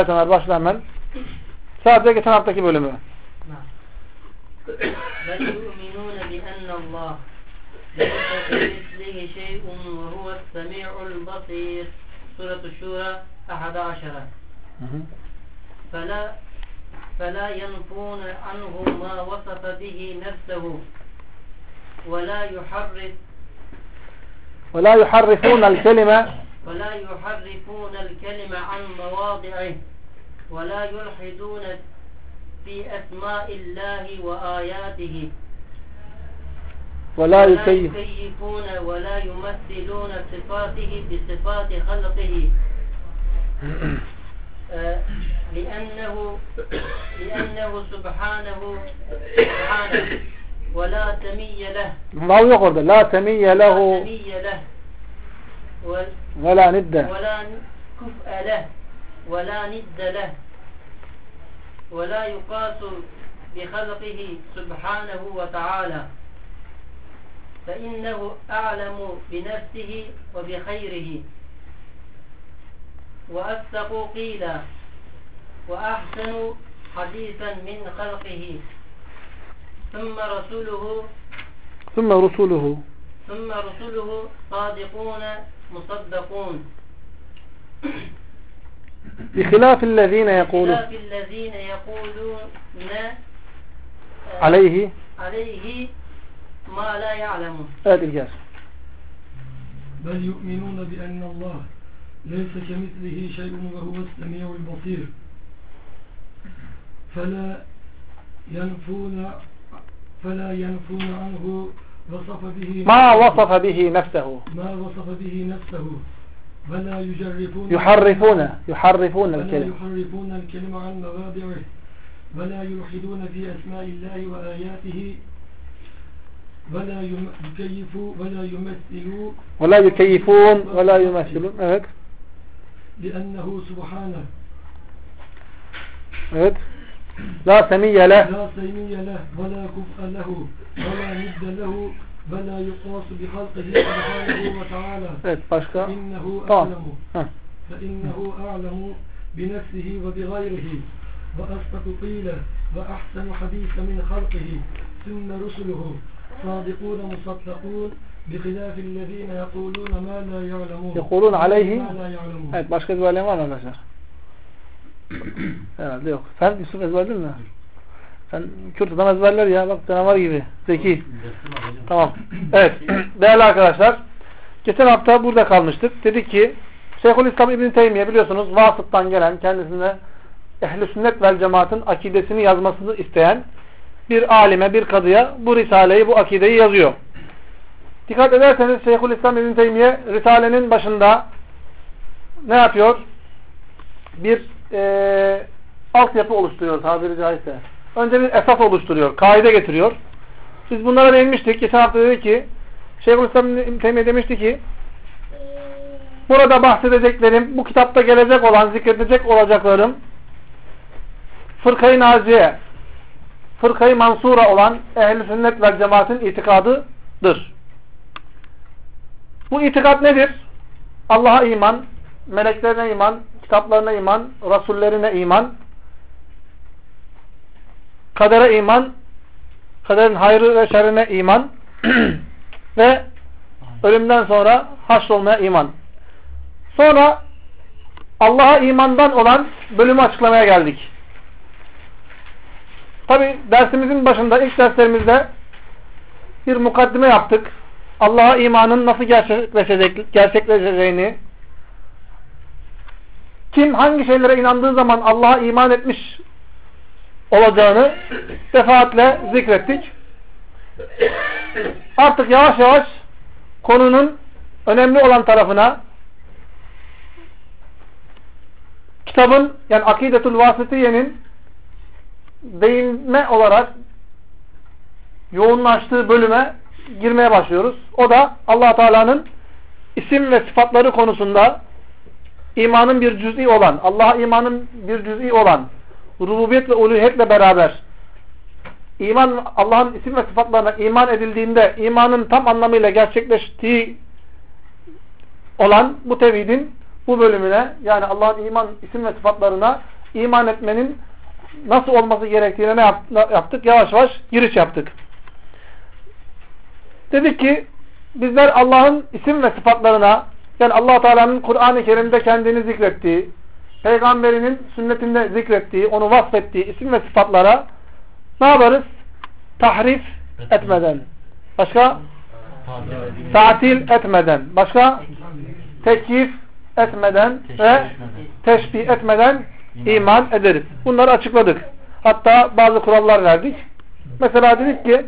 Başla hemen. Sadece geçen haftaki bölümü. بَلْ يُؤْمِنُونَ بِأَنَّ اللّٰهِ لَيْسَ كَمِثْلِهِ شَيْءٌ وَهُوَ السَّمِيعُ الْبَصِيرُ Suratu Şura 11. فَلَا يَنْفُونَ عَنْهُ مَا وَصَفَ بِهِ نَفْسَهُ وَلَا يُحَرِّفُونَ الْكَلِمَ عَنْ مَوَاضِعِهِ وَلَا يُلْحِدُونَ في أسماء الله وآياته ولا يكيفون ولا يمثلون صفاته بصفات خلقه لأنه سبحانه ولا سمي له لا سمي له ولا ند ولا كفء له ولا ند له ولا يقاس بخلقه سبحانه وتعالى فإنه أعلم بنفسه وبخيره وأصدق قيلا وأحسن حديثا من خلقه ثم رسوله صادقون مصدقون بخلاف الذين يقولون عليه ما لا يعلمون. Evet İlker. بل يؤمنون بأن الله ليس كمثله شيء وهو السميع البصير فلا ينفون عنه ما وصف به نفسه ولا يحرفون الكلمة عن مواضعه ولا يلحدون في أسماء الله وآياته ولا يمثلون evet. لأنه سبحانه evet. لا سمي له ولا كفء له ولا ند له ولا يقاس بخلقه سبحانه وتعالى evet, başka فإنه أعلم بنفسه وبغيره وأصدق قيله وأحسن حديث من خلقه ثم رسله صادقون مصدقون بخلاف الذين يقولون ما لا يعلمون يقولون عليه evet, başka bir var mı arkadaşlar? Herhalde yok. Sen Yusuf ezberledin mi? Sen Kürt adam ezberler ya. Bak canavar gibi. Zeki. Tamam. Evet. Değerli arkadaşlar. Geçen hafta burada kalmıştık. Dedik ki Şeyhülislam İbn Teymiye biliyorsunuz Vasıf'tan gelen kendisine Ehl-i Sünnet vel Cemaat'ın akidesini yazmasını isteyen bir alime, bir kadıya bu risaleyi, bu akideyi yazıyor. Dikkat ederseniz Şeyhülislam İbn Teymiye risalenin başında ne yapıyor? Bir altyapı oluşturuyor tabiri caizse. Önce bir esas oluşturuyor. Kaide getiriyor. Biz bunlara değinmiştik. Geçen hafta dedi ki Şeyhülislam İbn Teymiye demişti ki burada bahsedeceklerim, bu kitapta gelecek olan, zikredecek olacaklarım Fırkayı Naciye, Fırkayı Mansura olan Ehl-i Sünnet vel Cemaat'in itikadıdır. Bu itikat nedir? Allah'a iman, meleklerine iman, kitaplarına iman, rasullerine iman, kadere iman, kaderin hayrı ve şerrine iman ve ölümden sonra haşrolmaya iman. Sonra Allah'a imandan olan bölümü açıklamaya geldik. Tabi dersimizin başında, ilk derslerimizde bir mukaddime yaptık. Allah'a imanın nasıl gerçekleşeceğini, kim hangi şeylere inandığı zaman Allah'a iman etmiş olacağını defaatle zikrettik. Artık yavaş yavaş konunun önemli olan tarafına, kitabın yani Akidetul Vasitiye'nin değinme olarak yoğunlaştığı bölüme girmeye başlıyoruz. O da Allah Teala'nın isim ve sıfatları konusunda imanın bir cüz'i olan, Allah'a imanın bir cüz'i olan, rububiyet ve uluhiyetle beraber iman, Allah'ın isim ve sıfatlarına iman edildiğinde imanın tam anlamıyla gerçekleştiği olan bu tevhidin bu bölümüne, yani Allah'ın iman isim ve sıfatlarına iman etmenin nasıl olması gerektiğine ne yaptık? Yavaş yavaş giriş yaptık. Dedik ki bizler Allah'ın isim ve sıfatlarına, yani Allah Teala'nın Kur'an-ı Kerim'de kendini zikrettiği, Peygamberinin sünnetinde zikrettiği, onu vasfettiği isim ve sıfatlara ne yaparız? Tahrif etmeden. Başka? Tatil etmeden. Başka? Tekyif etmeden ve teşbih etmeden iman ederiz. Bunları açıkladık. Hatta bazı kurallar verdik. Mesela dedik ki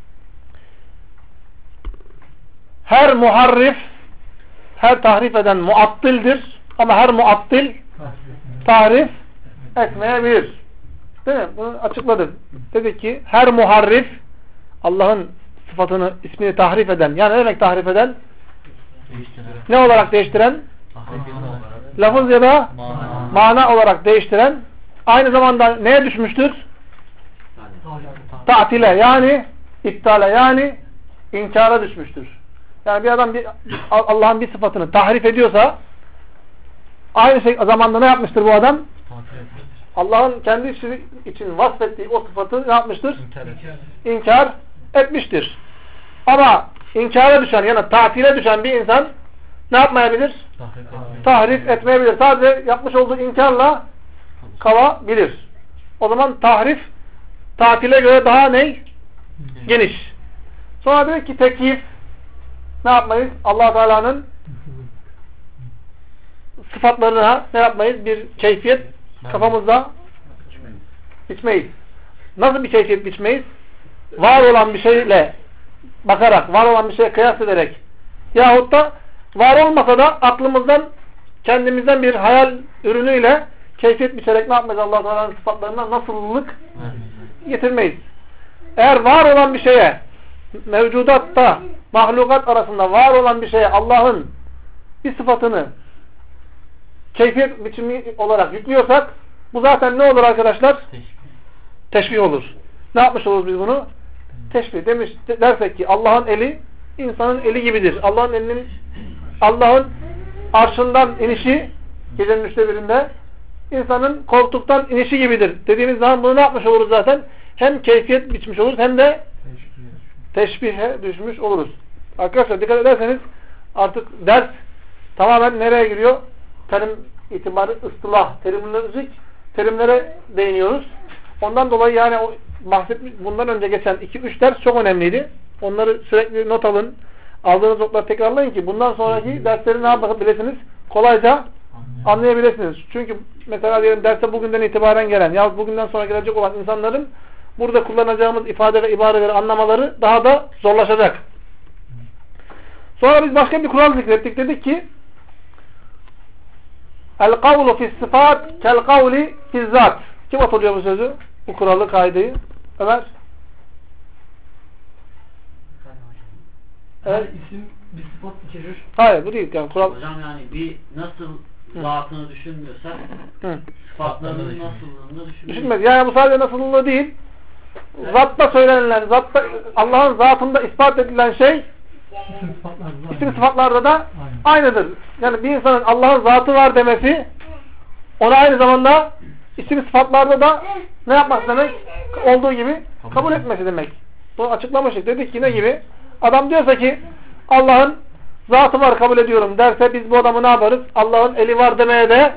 her muharrif, her tahrif eden muattildir. Ama her muattil tahrif etmeyebilir. Değil mi? Bunu açıkladık. Dedik ki her muharrif, Allah'ın sıfatını, ismini tahrif eden, yani ne demek tahrif eden? Ne olarak değiştiren? Lafız ya da mana olarak değiştiren, aynı zamanda neye düşmüştür? Ta'tile, yani iptale, yani inkara düşmüştür. Yani bir adam Allah'ın bir sıfatını tahrif ediyorsa aynı zamanda ne yapmıştır bu adam? Allah'ın kendi için vasfettiği o sıfatı ne yapmıştır? İnkar etmiştir. Ama inkara düşen, yani tatile düşen bir insan ne yapmayabilir? Tahrif etmeyebilir. Sadece yapmış olduğu inkarla kalabilir. O zaman tahrif tatile göre daha ne? Geniş. Sonra dedik ki tekyif ne yapmayız? Allah Teala'nın sıfatlarına ne yapmayız? Bir keyfiyet kafamızda biçmeyiz. Nasıl bir keyfiyet biçmeyiz? Var olan bir şeyle bakarak, var olan bir şeye kıyas ederek yahut da var olmasa da aklımızdan, kendimizden bir hayal ürünüyle keyfiyet biçerek ne yapmayız? Allah Teala'nın sıfatlarına nasıllılık getirmeyiz. Eğer var olan bir şeye, mevcudatta, mahlukat arasında var olan bir şeye Allah'ın bir sıfatını keyfiyet biçimi olarak yüklüyorsak bu zaten ne olur arkadaşlar? Teşbih olur. Ne yapmış oluruz biz bunu? Teşbih dersek ki Allah'ın eli insanın eli gibidir. Allah'ın arşından inişi gecenin 3'te birinde insanın koltuktan inişi gibidir dediğimiz zaman bunu ne yapmış oluruz zaten? Hem keyfiyet biçmiş oluruz hem de teşbihe düşmüş oluruz. Arkadaşlar dikkat ederseniz artık ders tamamen nereye giriyor? Terim itibarı, ıstılah, terimlere değiniyoruz. Ondan dolayı yani bundan önce geçen 2-3 ders çok önemliydi. Onları sürekli not alın. Aldığınız notları tekrarlayın ki bundan sonraki dersleri ne yapabilirsiniz? Kolayca anlayabilirsiniz. Çünkü mesela diyelim derse bugünden itibaren gelen yahut bugünden sonra gelecek olan insanların burada kullanacağımız ifade ve ibareleri anlamaları daha da zorlaşacak. Sonra biz başka bir kural zikrettik. Dedik ki el-kavlu fi's-sıfat kel-kavli fi's-zat. Kim hatırlıyor bu sözü? Bu kuralı, kaideyi. Ömer? Evet. İsim bir sıfat içerir. Hayır, bu değil. Yani kural... Hocam yani bir nasıl zatını düşünmüyorsak sıfatlarının nasıllığını düşünmüyoruz. Yani bu sadece nasıllılığı değil. Zatta söylenilen, Allah'ın zatında ispat edilen şey isim sıfatlarda da aynıdır. Yani bir insanın Allah'ın zatı var demesi ona aynı zamanda isim sıfatlarda da ne yapması demek? Olduğu gibi kabul etmesi demek. Bunu açıklamıştık. Dedik ki ne gibi? Adam diyorsa ki Allah'ın zatı var kabul ediyorum derse biz bu adamı ne yaparız? Allah'ın eli var demeye de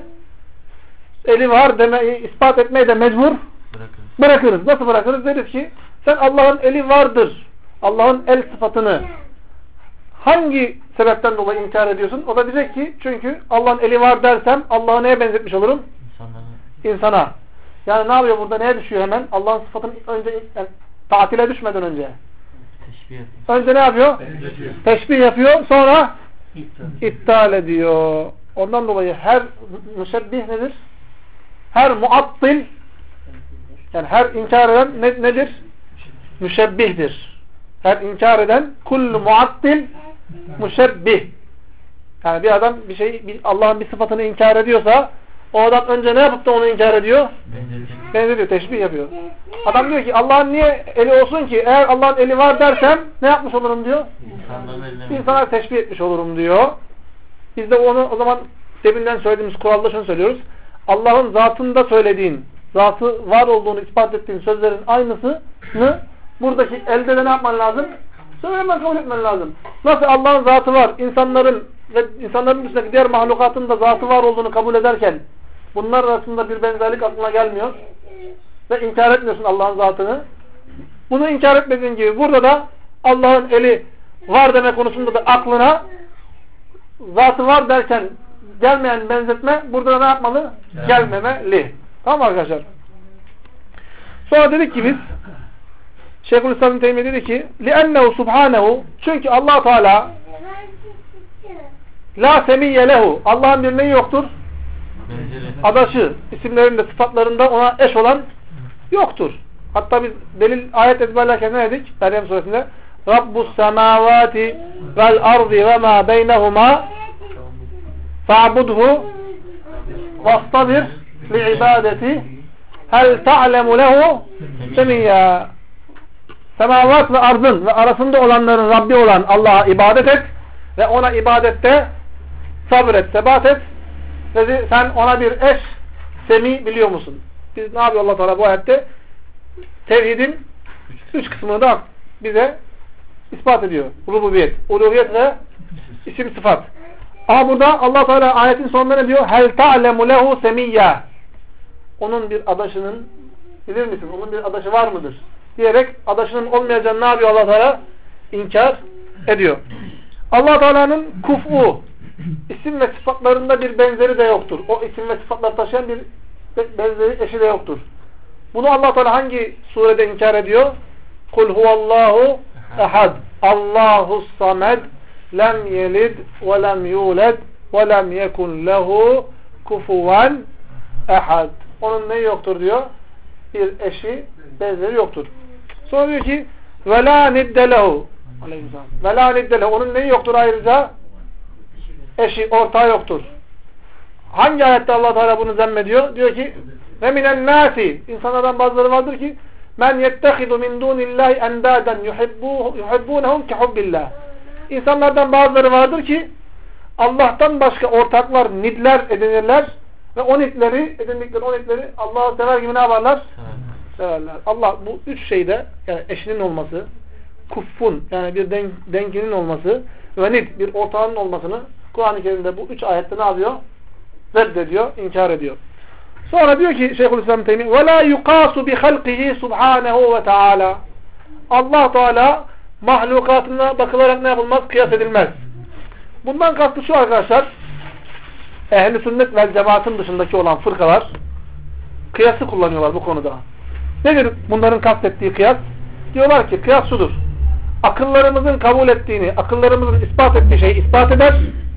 ispat etmeye de mecbur bırakırız. Nasıl bırakırız? Deriz ki sen Allah'ın eli vardır. Allah'ın el sıfatını hangi sebepten dolayı inkar ediyorsun? O da diyecek ki çünkü Allah'ın eli var dersem Allah'ı neye benzetmiş olurum? İnsana. Yani ne yapıyor burada? Neye düşüyor hemen? Allah'ın sıfatını önce tatile düşmeden önce. Önce ne yapıyor? Teşbih yapıyor. Sonra iptal ediyor. Ondan dolayı her müşebbih nedir? Her muattil, yani her inkar eden nedir? Müşebbihdir. Her inkar eden kullu muattil müşebbih. Yani bir adam Allah'ın bir sıfatını inkar ediyorsa o adam önce ne yapıp da onu inkar ediyor? Benzetiyor, teşbih yapıyor. Adam diyor ki Allah'ın niye eli olsun ki? Eğer Allah'ın eli var dersem ne yapmış olurum diyor? İnsanlar teşbih etmiş olurum diyor. Biz de onu o zaman deminden söylediğimiz kuralda şunu söylüyoruz. Allah'ın zatında söylediğin, zatı var olduğunu ispat ettiğin sözlerin aynısını buradaki elde de ne yapman lazım? Söylemen, kabul etmen lazım. Nasıl Allah'ın zatı var, insanların ve insanların dışındaki diğer mahlukatın da zatı var olduğunu kabul ederken bunlar arasında bir benzerlik aklına gelmiyor ve inkar etmiyorsun Allah'ın zatını. Bunu inkar etmediğin gibi burada da Allah'ın eli var deme konusunda da aklına zatı var derken gelmeyen benzetme burada da ne yapmalı? Gelmemeli. Tamam mı arkadaşlar? Sonra dedik ki biz Şeyhülislam İbn Teymiye dedi ki لِأَنَّهُ subhanehu, çünkü Allah Teala la semiyye lehu, Allah'ın bir neyi yoktur? Adaşı, isimlerinde, sıfatlarında ona eş olan yoktur. Hatta biz delil ayet ezberlerken ne dedik? Meryem suresinde Rabbus semavati vel ardi ve ma beynehuma fa'budhu vastabir li ibadeti hel ta'lemu lehu semiyya. Semavat ve arzın ve arasında olanların Rabbi olan Allah'a ibadet et ve ona ibadette sabret, sebat et ve sen ona bir eş, semi biliyor musun? Biz ne yapıyor Allah Teala bu ayette? Tevhidin 3 kısmını da bize ispat ediyor. Rububiyet, uluhiyet ve isim sıfat. Ama burada Allah Teala ayetin sonunda ne diyor? Hel ta'lemu lehu semiyya. Onun bir adaşının, bilir misin? Onun bir adaşı var mıdır? Diyerek adaşının olmayacağını ne yapıyor Allah Teala? İnkar ediyor. Allah Teala'nın kuf'u, isim ve sıfatlarında bir benzeri de yoktur. O isim ve sıfatları taşıyan bir benzeri eşi de yoktur. Bunu Allah Teala hangi surede inkar ediyor? Kul huvallahu ehad. Allahus samed. Lem yelid ve lem yulad ve lem yekun lehu kufuven ehad. Onun neyi yoktur diyor? Bir eşi, benzeri yoktur. Sonra diyor ki ve la nidde lehu. Ve la nidde lehu. Onun neyi yoktur ayrıca? Eşi, ortağı yoktur. Hangi ayette Allah Teala bunu zemmediyor? Diyor ki ve minen nasi, insanlardan bazıları vardır ki men yettehidu min dunillahi endaden yuhibbunehum ki hubbillah. İnsanlardan bazıları vardır ki Allah'tan başka ortaklar, nidler edinirler ve o nidleri, edindikleri o nidleri Allah'ı sever gibi ne yaparlar? Severler. Allah bu üç şeyde, yani eşinin olması, kuffun, yani bir denkinin olması ve nid, bir ortağının olmasını Kur'an-ı Kerim'de bu üç ayette ne yapıyor? Reddediyor, inkar ediyor. Sonra diyor ki Şeyhülislam Teymiye وَلَا يُقَاسُ بِخَلْقِهِ سُبْحَانَهُ وَتَعَالَى. Allah Teala mahlukatına bakılarak ne yapılmaz? Kıyas edilmez. Bundan kastı şu arkadaşlar, ehl-i sünnet ve cemaatin dışındaki olan fırkalar kıyası kullanıyorlar bu konuda. Nedir bunların kastettiği kıyas? Diyorlar ki kıyas şudur. Akıllarımızın kabul ettiğini, akıllarımızın ispat ettiği şeyi ispat eder.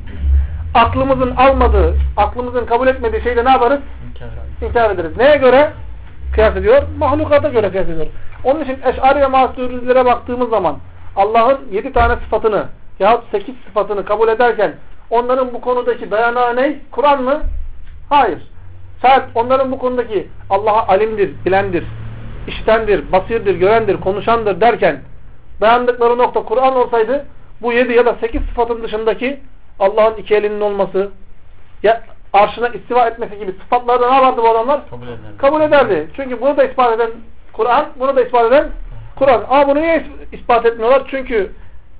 Aklımızın almadığı, aklımızın kabul etmediği şeyi de ne yaparız? İnkar ederiz. Neye göre kıyas ediyor? Mahlukata göre kıyas ediyor. Onun için Eş'ari ve Maturidilere baktığımız zaman Allah'ın 7 tane sıfatını yahut 8 sıfatını kabul ederken onların bu konudaki dayanağı ne? Kur'an mı? Hayır. Şayet onların bu konudaki Allah'a alimdir, bilendir, işitendir, basirdir, görendir, konuşandır derken dayandıkları nokta Kur'an olsaydı bu 7 ya da 8 sıfatın dışındaki Allah'ın iki elinin olması, ya arşına istiva etmesi gibi sıfatlarda ne yapardı bu adamlar? Kabul ederdi. Çünkü bunu da ispat eden Kur'an, bunu da ispat eden Kur'an. Ama bunu niye ispat etmiyorlar? Çünkü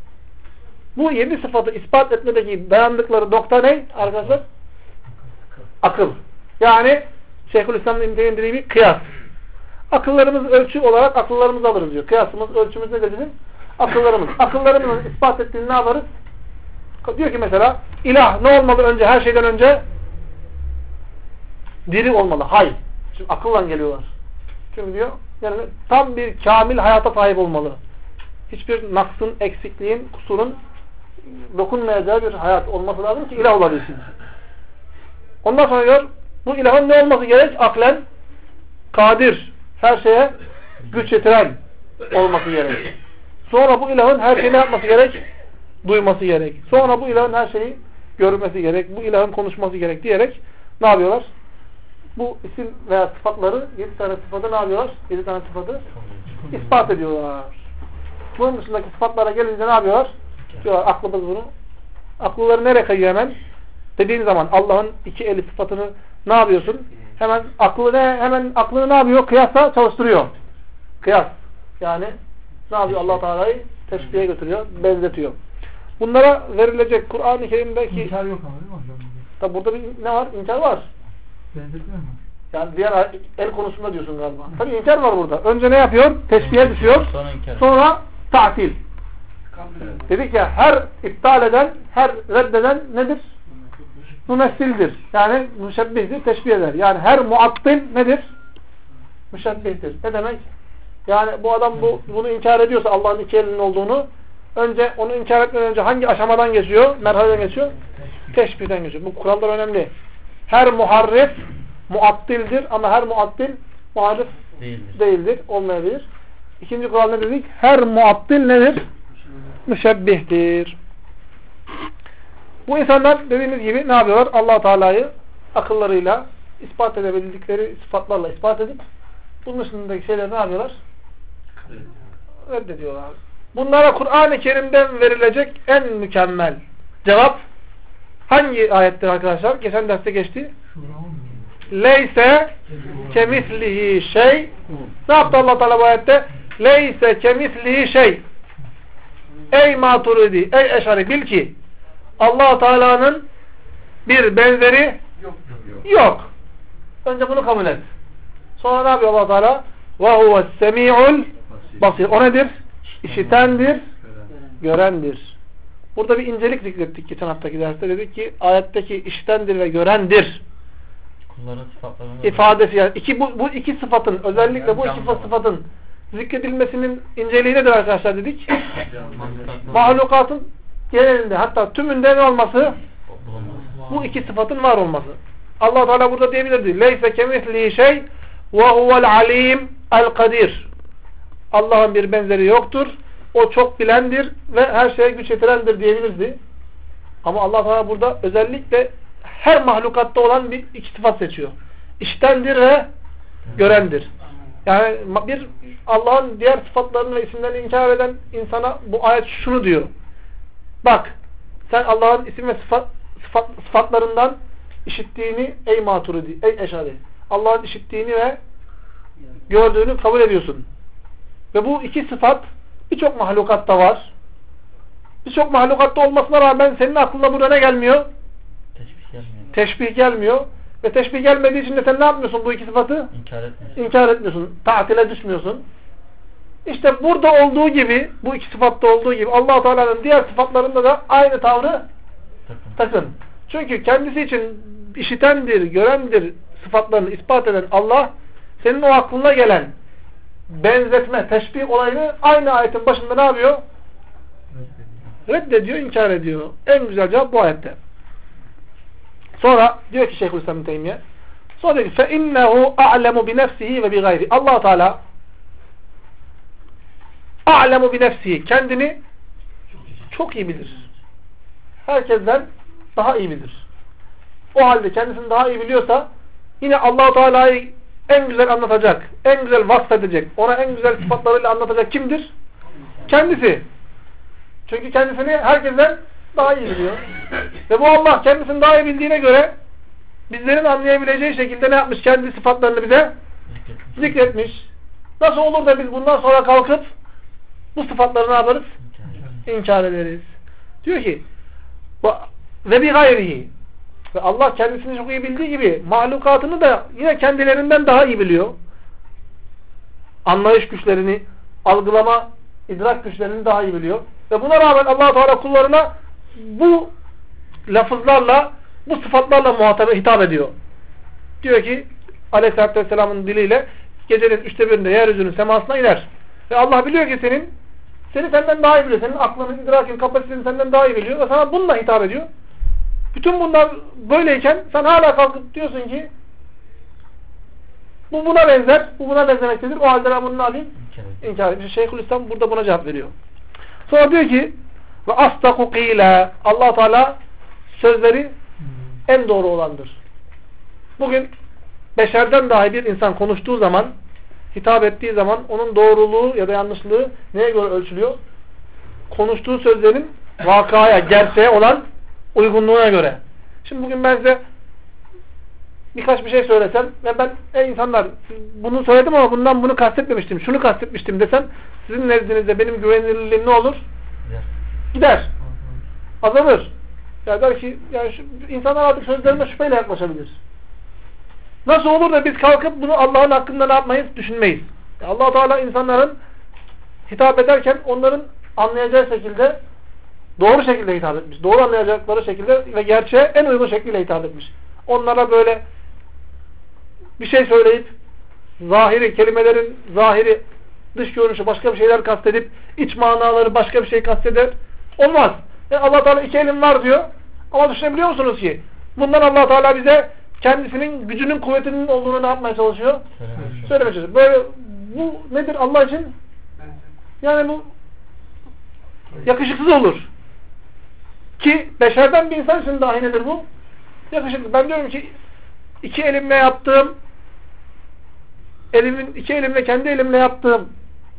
bu 7 sıfatı ispat etmedeki dayandıkları nokta ne arkadaşlar? Akıl. Yani Şeyhülislam'ın İbn-i dediği bir kıyas. Akıllarımız ölçü olarak akıllarımızı alırız diyor. Kıyasımız, ölçümüz ne bizim? Akıllarımız. Akıllarımızın ispat ettiğini ne yaparız? Diyor ki mesela ilah ne olmalı önce, her şeyden önce? Diri olmalı. Hayır. Çünkü akılla geliyorlar. Çünkü diyor yani tam bir kamil hayata sahip olmalı. Hiçbir naksın, eksikliğin, kusurun dokunmayacağı bir hayat olması lazım ki ilah olabilsin. Ondan sonra diyor bu ilahın ne olması gerek? Aklen kadir, her şeye güç yetiren olması gerek. Sonra bu ilahın her şeyi ne yapması gerek? Duyması gerek. Sonra bu ilahın her şeyi görmesi gerek. Bu ilahın konuşması gerek diyerek ne yapıyorlar? Bu isim veya sıfatları 7 tane sıfatı ne yapıyorlar? 7 tane sıfatı ispat ediyorlar. Bunun dışındaki sıfatlara gelince ne yapıyorlar? Diyorlar aklımız bunu. Akılları nereye kayıyor hemen? dediğin zaman Allah'ın iki eli sıfatını ne yapıyorsun? Hemen aklını ne yapıyor? Kıyasla çalıştırıyor. Kıyas. Yani ne yapıyor? Allah Teala'yı teşbihe götürüyor, benzetiyor. Bunlara verilecek Kur'an-ı Kerim'deki İnkar yok ama değil mi hocam? tabi burada bir ne var? İnkar var. Benzetmiyor mu? Yani diğer el konusunda diyorsun galiba. Tabi inkar var burada. Önce ne yapıyor? Teşbihe düşüyor. Sonra ta'til. Dedik ya her iptal eden, her reddeden nedir? Mümessildir. Yani müşebbihdir, teşbih eder. Yani her muattil nedir? Müşebbihtir. Ne demek? Yani bu adam bunu inkar ediyorsa Allah'ın iki elinin olduğunu, önce onu inkar etmeden önce hangi aşamadan geçiyor? Merhaleden geçiyor? Teşbihden geçiyor. Bu kurallar önemli. Her muharrif muattildir ama her muattil muharrif değildir. Olmayabilir. İkinci kural ne dedik? Her muattil nedir? Müşebbihtir. Bu insanlar dediğimiz gibi ne yapıyorlar? Allah Teala'yı akıllarıyla ispat edebildikleri sıfatlarla ispat edip bunun üstündeki şeyleri ne yapıyorlar? Reddediyorlar. Bunlara Kur'an-ı Kerim'den verilecek en mükemmel cevap hangi ayettir arkadaşlar? Geçen derste geçti. Leyse kemislihi şey. Ne yaptı Allah Teala bu ayette? Leyse kemislihi şey. Ey Maturidi, ey Eşari, bil ki Allah Teala'nın bir benzeri yok. Önce bunu kabul et. Sonra ne yapıyor Allah Teala? Ve huves semi'ul basir. O nedir? İşitendir, görendir. Burada bir incelik zikrettik geçen haftaki derste. Dedik ki ayetteki işitendir ve görendir ifadesi, yani bu iki sıfatın, özellikle bu iki sıfatın zikredilmesinin inceliği nedir arkadaşlar dedik? Mahlukatın genelinde, hatta tümünde ne olması? Bu iki sıfatın var olması. Allah Teala burada diyebilirdi. Leyse kemislihi şey ve huvel alim el kadir. Allah'ın bir benzeri yoktur. O çok bilendir ve her şeye güç yetirendir diyebilirdi. Ama Allah Teala burada özellikle her mahlukatta olan iki sıfat seçiyor. İştendir ve görendir. Yani bir Allah'ın diğer sıfatlarını ve isimlerini inkar eden insana bu ayet şunu diyor. Bak, sen Allah'ın isim ve sıfatlarından işittiğini ey Maturidi, ey Eşari, Allah'ın işittiğini ve gördüğünü kabul ediyorsun. Ve bu iki sıfat birçok mahlukatta var. Birçok mahlukatta olmasına rağmen senin aklına burada ne gelmiyor? Teşbih gelmiyor. Ve teşbih gelmediği için de sen ne yapmıyorsun bu iki sıfatı? İnkar etmiyorsun. Ta'tile düşmüyorsun. İşte burada olduğu gibi, bu iki sıfatta olduğu gibi Allah Teala'nın diğer sıfatlarında da aynı tavrı takın. Çünkü kendisi için işitendir, görendir sıfatlarını ispat eden Allah, senin o aklına gelen benzetme, teşbih olayını aynı ayetin başında ne yapıyor? Reddediyor, inkar ediyor. En güzel cevap bu ayette. Sonra diyor ki Şeyhülislam İbn Teymiyye, sonra diyor ki فَاِنَّهُ أَعْلَمُ بِنَفْسِهِ وَبِغَيْرِ Allah Teala أَعْلَمُ بِنَفْسِهِ kendini çok iyi bilir. Herkesten daha iyi bilir. O halde kendisini daha iyi biliyorsa yine Allah Teala'yı en güzel anlatacak, en güzel vasfedecek, ona en güzel sıfatlarıyla anlatacak kimdir? Kendisi. Çünkü kendisini herkesten daha iyi biliyor. Ve bu Allah kendisini daha iyi bildiğine göre bizlerin anlayabileceği şekilde ne yapmış? Kendi sıfatlarını bize zikretmiş. Nasıl olur da biz bundan sonra kalkıp bu sıfatları ne yaparız? İnkar ederiz. Diyor ki ve bir gayrihi, ve Allah kendisini çok iyi bildiği gibi mahlukatını da yine kendilerinden daha iyi biliyor. Anlayış güçlerini, algılama, idrak güçlerini daha iyi biliyor. Ve buna rağmen Allah Teala kullarına bu lafızlarla, bu sıfatlarla hitap ediyor. Diyor ki Aleyhisselatü Vesselam'ın diliyle gecenin 1/3'ünde yeryüzünün semasına iner. Ve Allah biliyor ki seni senden daha iyi biliyor. Senin aklının, idrakin, kapasiteni senden daha iyi biliyor. Ve sana bununla hitap ediyor. Bütün bunlar böyleyken sen hala kalkıp diyorsun ki bu buna benzer, bu buna benzemektedir. O halde ben bunu ne alayım? İnkar edeyim. Şeyhülislam burada buna cevap veriyor. Sonra diyor ki ve astaku qila, Allah Teala sözleri en doğru olandır. Bugün beşerden dahi bir insan konuştuğu zaman, hitap ettiği zaman onun doğruluğu ya da yanlışlığı neye göre ölçülüyor? Konuştuğu sözlerin vakaya, gerçeğe olan uygunluğuna göre. Şimdi bugün ben size birkaç bir şey söylesem ve ben insanlar bunu söyledim ama bundan bunu kastetmemiştim, şunu kastetmiştim desem sizin nezdinizde benim güvenilirliğim ne olur? Gider. Azalır. Ya der ki yani insanlar artık sözlerime şüpheyle yaklaşabilir. Nasıl olur da biz kalkıp bunu Allah'ın hakkında ne yapmayız? Düşünmeyiz. Allah-u Teala insanların hitap ederken onların anlayacağı şekilde doğru şekilde hitap etmiş. Doğru anlayacakları şekilde ve gerçeğe en uygun şekilde hitap etmiş. Onlara böyle bir şey söyleyip zahiri, kelimelerin zahiri, dış görünüşü başka bir şeyler kastedip iç manaları başka bir şey kasteder. Olmaz. Allah Teala iki elim var diyor. Ama düşünebiliyor musunuz ki? Bundan Allah Teala bize kendisinin gücünün, kuvvetinin olduğunu ne yapmaya çalışıyor? Söylemeye çalışıyor. Böyle bu nedir Allah için? Yani bu yakışıksız olur. Ki beşerden bir insan için dahi nedir bu? Yakışıksız. Ben diyorum ki iki elimle yaptığım iki elimle kendi elimle yaptığım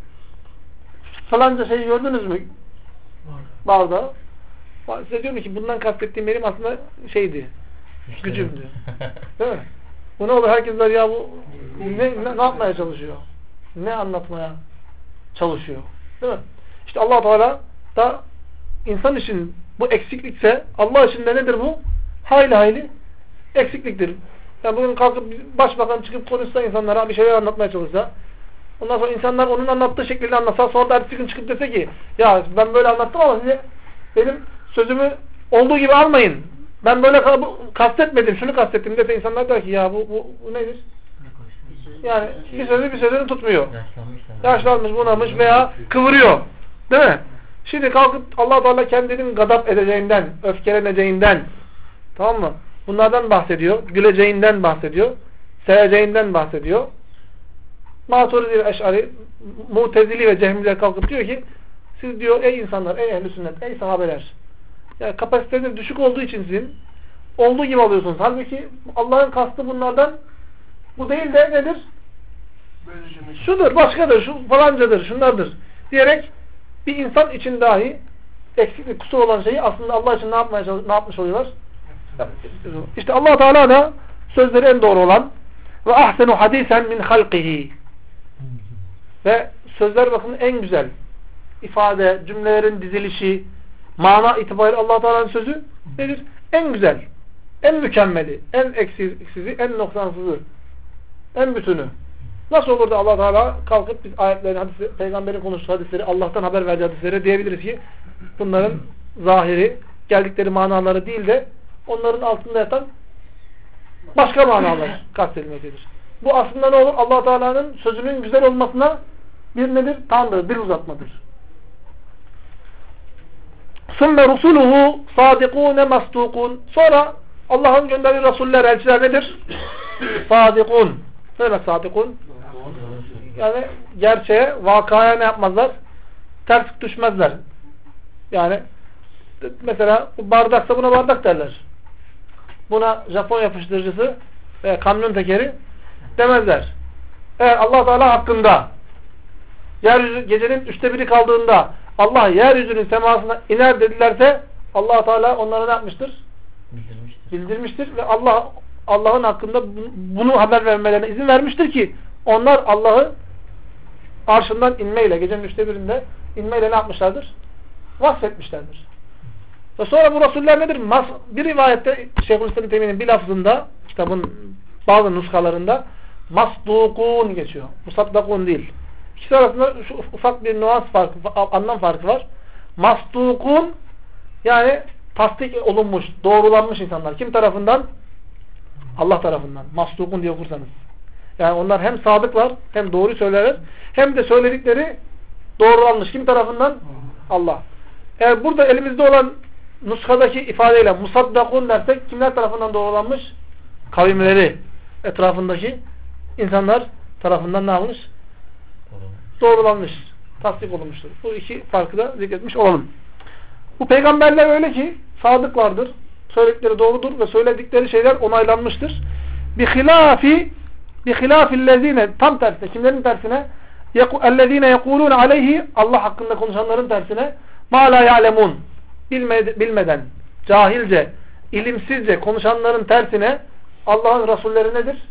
falanca şeyi gördünüz mü? Bardağı. Size diyorum ki bundan kastettiğim benim aslında şeydi. Gücümdü. Değil mi? Bu ne olur? Herkes der ya bu ne yapmaya çalışıyor? Ne anlatmaya çalışıyor? Değil mi? İşte Allah Teala da insan için bu eksiklikse Allah için de nedir bu? Hayli hayli eksikliktir. Yani bugün kalkıp başbakan çıkıp konuşsa insanlara bir şeyler anlatmaya çalışsa ondan sonra insanlar onun anlattığı şekilde anlatsa sonra da ertesi gün çıkıp dese ki ya ben böyle anlattım ama size benim sözümü olduğu gibi almayın. Ben böyle kastetmedim, şunu kastettim dese insanlar der ki ya bu nedir? Yani bir sözünü tutmuyor. Yaşlanmış, bunamış veya kıvırıyor. Değil mi? Şimdi kalkıp Allah Teala kendinin gadap edeceğinden, öfkeleneceğinden, tamam mı? Bunlardan bahsediyor. Güleceğinden bahsediyor. Seveceğinden bahsediyor. Maturidi ve Eş'ari, Mu'tezili ve Cehmiler kalkıp diyor ki siz diyor ey insanlar, ey ehl-i sünnet, ey sahabeler yani kapasiteniz düşük olduğu için sizin olduğu gibi alıyorsunuz. Halbuki Allah'ın kastı bunlardan bu değil de nedir? Şudur, başkadır, şu falancadır, şunlardır diyerek bir insan için dahi eksiklik, kusur olan şeyi aslında Allah için ne yapmış oluyorlar? İşte Allah Teala da sözleri en doğru olan ve ahsenu hadisen min halqihi ve sözler bakın en güzel ifade, cümlelerin dizilişi, mana itibariyle Allah Teala'nın sözü nedir? En güzel, en mükemmeli, en eksizi, en noksansızı, en bütünü. Nasıl olur da Allah Teala kalkıp biz ayetleri, hadisleri, peygamberin konuştuğu hadisleri, Allah'tan haber verdiği hadisleri diyebiliriz ki bunların zahiri, geldikleri manaları değil de onların altında yatan başka manalar kastedilmektedir. Bu aslında ne olur? Allah Teala'nın sözünün güzel olmasına bir nedir? Tanrı, bir uzatmadır. Sümme rusuluhu sadikûne masdûkûn. Sonra Allah'ın gönderdiği rasuller, elçiler nedir? Sadikûn. Ne demek sadikûn? Yani gerçeğe, vakaya ne yapmazlar? Ters düşmezler. Yani mesela bardaksa buna bardak derler. Buna Japon yapıştırıcısı veya kamyon tekeri demezler. Eğer Allah Teala hakkında yeryüzü gecenin 1/3 kaldığında Allah yeryüzünün semasına iner dedilerse Allah Teala onlara ne yapmıştır? Bildirmiştir ve Allah'ın hakkında bunu haber vermelerine izin vermiştir ki onlar Allah'ı arşından inmeyle, gecenin 1/3'inde inmeyle ne yapmışlardır? Vasfetmişlerdir. Ve sonra bu rasuller nedir? Bir rivayette Şeyhülislam Teymi'nin bir lafzında, kitabın bazı nuskalarında masdukun geçiyor. Musaddakun değil. İkisi arasında şu ufak bir nuans farkı, anlam farkı var. Masdukun yani tasdik olunmuş, doğrulanmış insanlar. Kim tarafından? Allah tarafından. Masdukun diye okursanız. Yani onlar hem sadıklar, hem doğru söylerler, hem de söyledikleri doğrulanmış. Kim tarafından? Allah. Eğer burada elimizde olan nuskadaki ifadeyle musaddakun dersek kimler tarafından doğrulanmış? Kavimleri, etrafındaki insanlar tarafından ne yapmış? Doğrulanmış. Tasdik olunmuştur. Bu iki farkı da zikretmiş olalım. Bu peygamberler öyle ki sadıklardır. Söyledikleri doğrudur ve söyledikleri şeyler onaylanmıştır. Bihilafillezine tam tersine. Kimlerin tersine? Ellezine yekulun aleyhi Allah hakkında konuşanların tersine ma la ya'lemun bilmeden, cahilce ilimsizce konuşanların tersine Allah'ın Resulleri nedir?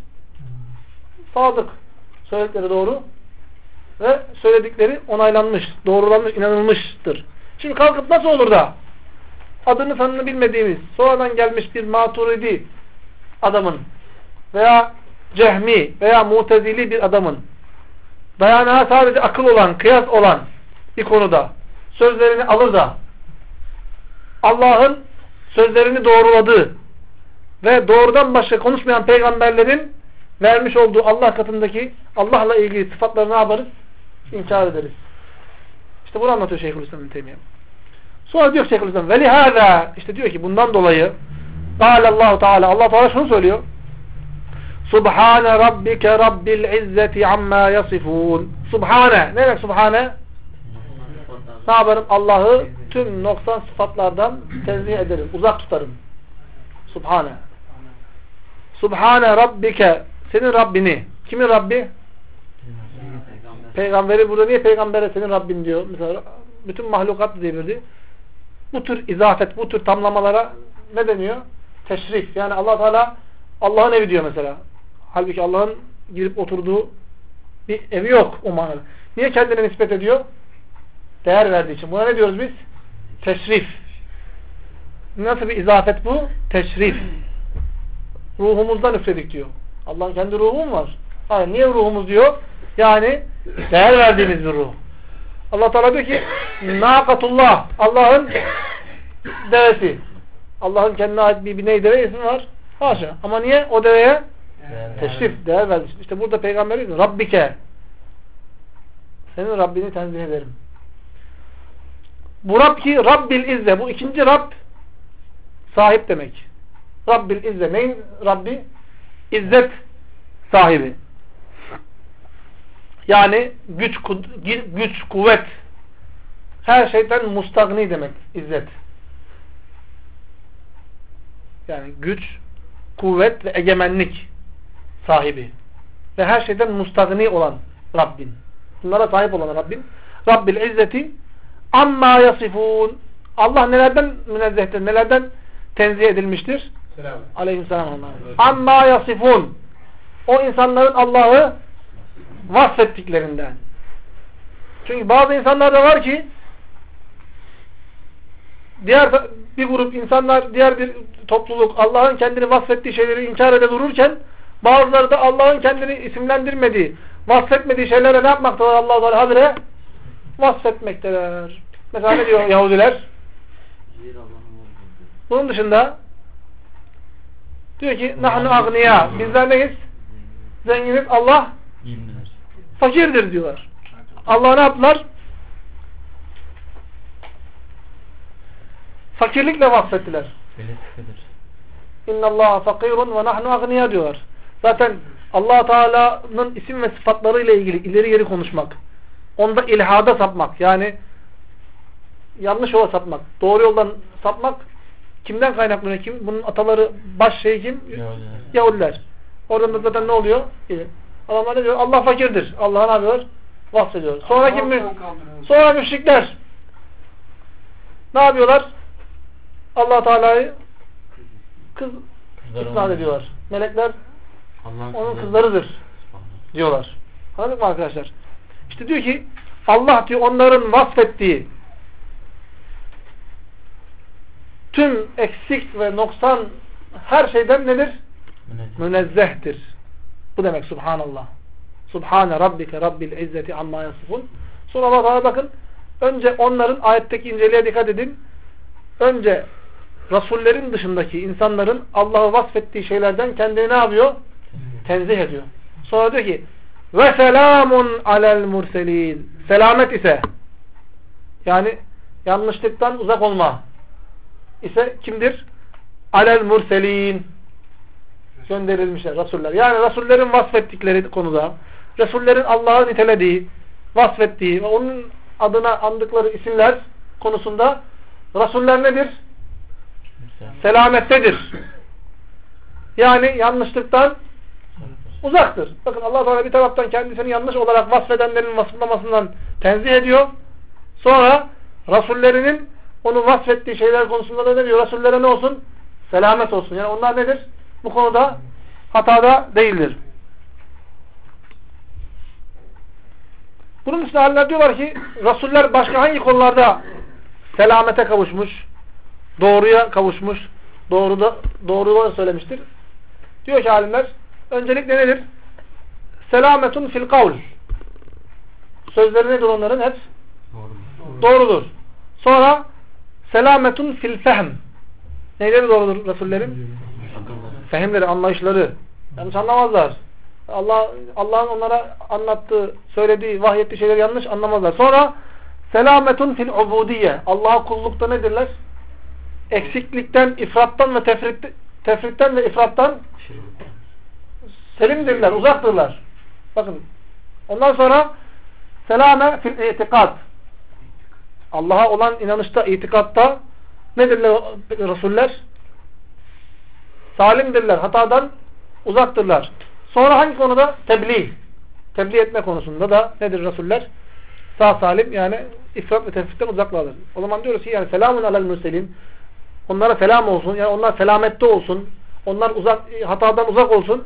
Sadık. Söyledikleri doğru ve söyledikleri onaylanmış, doğrulanmış, inanılmıştır. Şimdi kalkıp nasıl olur da adını sanını bilmediğimiz, sonradan gelmiş bir Maturidi adamın veya Cehmi veya Mutezili bir adamın dayanağı sadece akıl olan, kıyas olan bir konuda sözlerini alır da Allah'ın sözlerini doğruladığı ve doğrudan başka konuşmayan peygamberlerin vermiş olduğu Allah katındaki Allah'la ilgili sıfatları ne yaparız? İnkar ederiz. İşte bunu anlatıyor Şeyhülislam İbn Teymiyye. Sonra diyor Şeyhülislam ve lihâzâ, işte diyor ki bundan dolayı Allahu Teala, Allah Teala şunu söylüyor. Subhane rabbike rabbil izzeti amma yasifun. Subhane. Ne demek subhane? Ne yaparım? Allah'ı tüm noksan sıfatlardan tenzih ederim. Uzak tutarım. Subhane. Subhane rabbike. Senin Rabbini. Kimin Rabbi? Peygamberi. Burada niye peygambere senin Rabbin diyor? Mesela bütün mahlukat devirdi. Bu tür izafet, bu tür tamlamalara ne deniyor? Teşrif. Yani Allah Teala Allah'ın evi diyor mesela. Halbuki Allah'ın girip oturduğu bir evi yok o manada. Niye kendine nispet ediyor? Değer verdiği için. Buna ne diyoruz biz? Teşrif. Nasıl bir izafet bu? Teşrif. Ruhumuzdan üfledik diyor. Allah'ın kendi ruhu mu var? Hayır. Niye ruhumuz diyor? Yani değer verdiğimiz bir ruh. Allah Teala diyor ki Nakatullah. Allah'ın devesi. Allah'ın kendine ait bir ney deve ismi var. Haşa. Ama niye? O deveye teşrif, değer verdi. İşte burada peygamber diyor Rabbike. Senin Rabbini tenzih ederim. Bu Rab ki Rabbil İzze. Bu ikinci Rab sahip demek. Rabbil İzze. Neyin Rabbi? İzzet sahibi. Yani güç, kuvvet. Her şeyden mustagni demek İzzet. Yani güç, kuvvet ve egemenlik sahibi. Ve her şeyden mustagni olan Rabbin. Bunlara sahip olan Rabbin. Rabbil İzzeti amma yasifun. Allah nelerden münezzehtir, nelerden tenzih edilmiştir? Aleyhisselam. Amma yasifun. O insanların Allah'ı vasfettiklerinden. Çünkü bazı insanlar da var ki diğer bir grup insanlar, diğer bir topluluk Allah'ın kendini vasfettiği şeyleri inkar ede dururken bazıları da Allah'ın kendini isimlendirmediği, vasfetmediği şeylere ne yapmaktalar Allah-u Teala habire? Vasfetmekteler. Mesela ne diyor Yahudiler? Bunun dışında diyor ki nahnu agniya. Bizler neyiz? Zenginiz. Allah fakirdir diyorlar. Allah'a ne yaptılar? Fakirlikle vasfettiler. İnnallâhe fakirun ve nahnu agniya diyorlar. Zaten Allah Teala'nın isim ve sıfatlarıyla ilgili ileri geri konuşmak, onda ilhada sapmak, yani yanlış yola sapmak, doğru yoldan sapmak kimden kaynaklanıyor? Kim? Bunun ataları, baş şey kim? Yahudiler. Oradan da zaten ne oluyor? Adamlar ne diyor? Allah fakirdir. Allah'a ne yapıyor? Vasfediyor. Sonra kim? Sonra müşrikler ne yapıyorlar? Allah Teala'yı kız isnat ediyorlar. Melekler onun kızlarıdır diyorlar. Anladık mı arkadaşlar? İşte diyor ki Allah diyor onların vasfettiği tüm eksik ve noksan her şeyden nedir? Münezzehtir. Bu demek Subhanallah. Subhane Rabbike Rabbil İzzeti amma yasifun. Sonra Allah Teala bakın önce onların ayetteki inceliğe dikkat edin. Önce Rasullerin dışındaki insanların Allah'ı vasfettiği şeylerden kendini ne yapıyor? Tenzih ediyor. Sonra diyor ki ve selamun alel murselin. Selamet ise yani yanlışlıktan uzak olma ise kimdir? Alel murselin. Gönderilmişler Rasuller. Yani Rasullerin vasfettikleri konuda Resullerin Allah'ı nitelediği, vasfettiği ve onun adına andıkları isimler konusunda Rasuller nedir? Selamettedir. Yani yanlışlıktan uzaktır. Bakın Allah Teala bir taraftan kendisini yanlış olarak vasfedenlerin vasıflamasından tenzih ediyor. Sonra Rasullerinin onu vasfettiği şeyler konusunda da ne diyor? Rasullere ne olsun? Selamet olsun. Yani onlar nedir? Bu konuda hatada değildir. Bunun üstüne alimler diyorlar ki Resuller başka hangi konularda selamete kavuşmuş, doğruya kavuşmuş, doğruları söylemiştir. Diyor ki alimler, öncelikle nedir? Selametun fil kavl. Sözleri nedir onların? Hep doğrudur. Sonra selametun fil fehm. Neyleri doğrudur Resullerin? Fehimleri, anlayışları. Yanlış anlamazlar. Allah'ın onlara anlattığı, söylediği, vahyettiği şeyleri yanlış anlamazlar. Sonra selametun fil ubudiyye. Allah'a kullukta nedirler? Eksiklikten, ifrattan ve tefritten ve ifrattan selimdirler, uzaktırlar. Bakın. Ondan sonra selame fil itikad. Allah'a olan inanışta, itikatta nedirler Resuller? Salimdirler, hatadan uzaktırlar. Sonra hangi konuda? Tebliğ. Tebliğ etme konusunda da nedir Resuller? Sağ salim, yani ifrat ve tefritten uzaklardır. O zaman diyoruz ki yani selamun alel mürselin. Onlara selam olsun. Yani onlar selamette olsun. Onlar hatadan uzak olsun.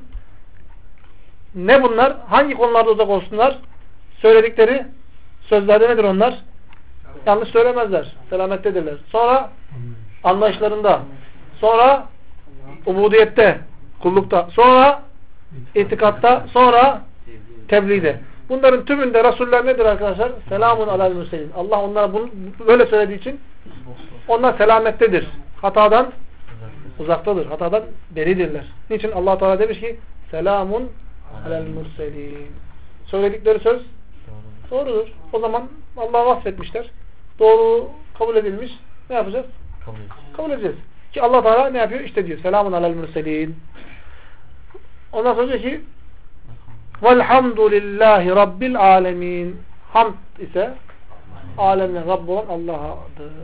Ne bunlar? Hangi konularda uzak olsunlar? Söyledikleri sözlerde nedir onlar? Yanlış söylemezler. Selamettedirler. Sonra anlayışlarında. Sonra ubudiyette, kullukta. Sonra itikatta. Sonra tebliğde. Bunların tümünde Resuller nedir arkadaşlar? Selamun alel mürselin. Allah onlara bunu böyle söylediği için onlar selamettedir. Hatadan uzaktadır. Hatadan beridirler. Niçin? Allah Teala demiş ki selamun alel mürselin. Söyledikleri söz doğrudur. O zaman Allah'a vasfetmişler. Doğru kabul edilmiş. Ne yapacağız? Kabul edeceğiz. Ki Allah Teala ne yapıyor? İşte diyor. Selamun alel mürselin. Ondan sonra diyor ki velhamdülillahi rabbil alemin. Hamd ise alemlerin Rabbi olan Allah'adır.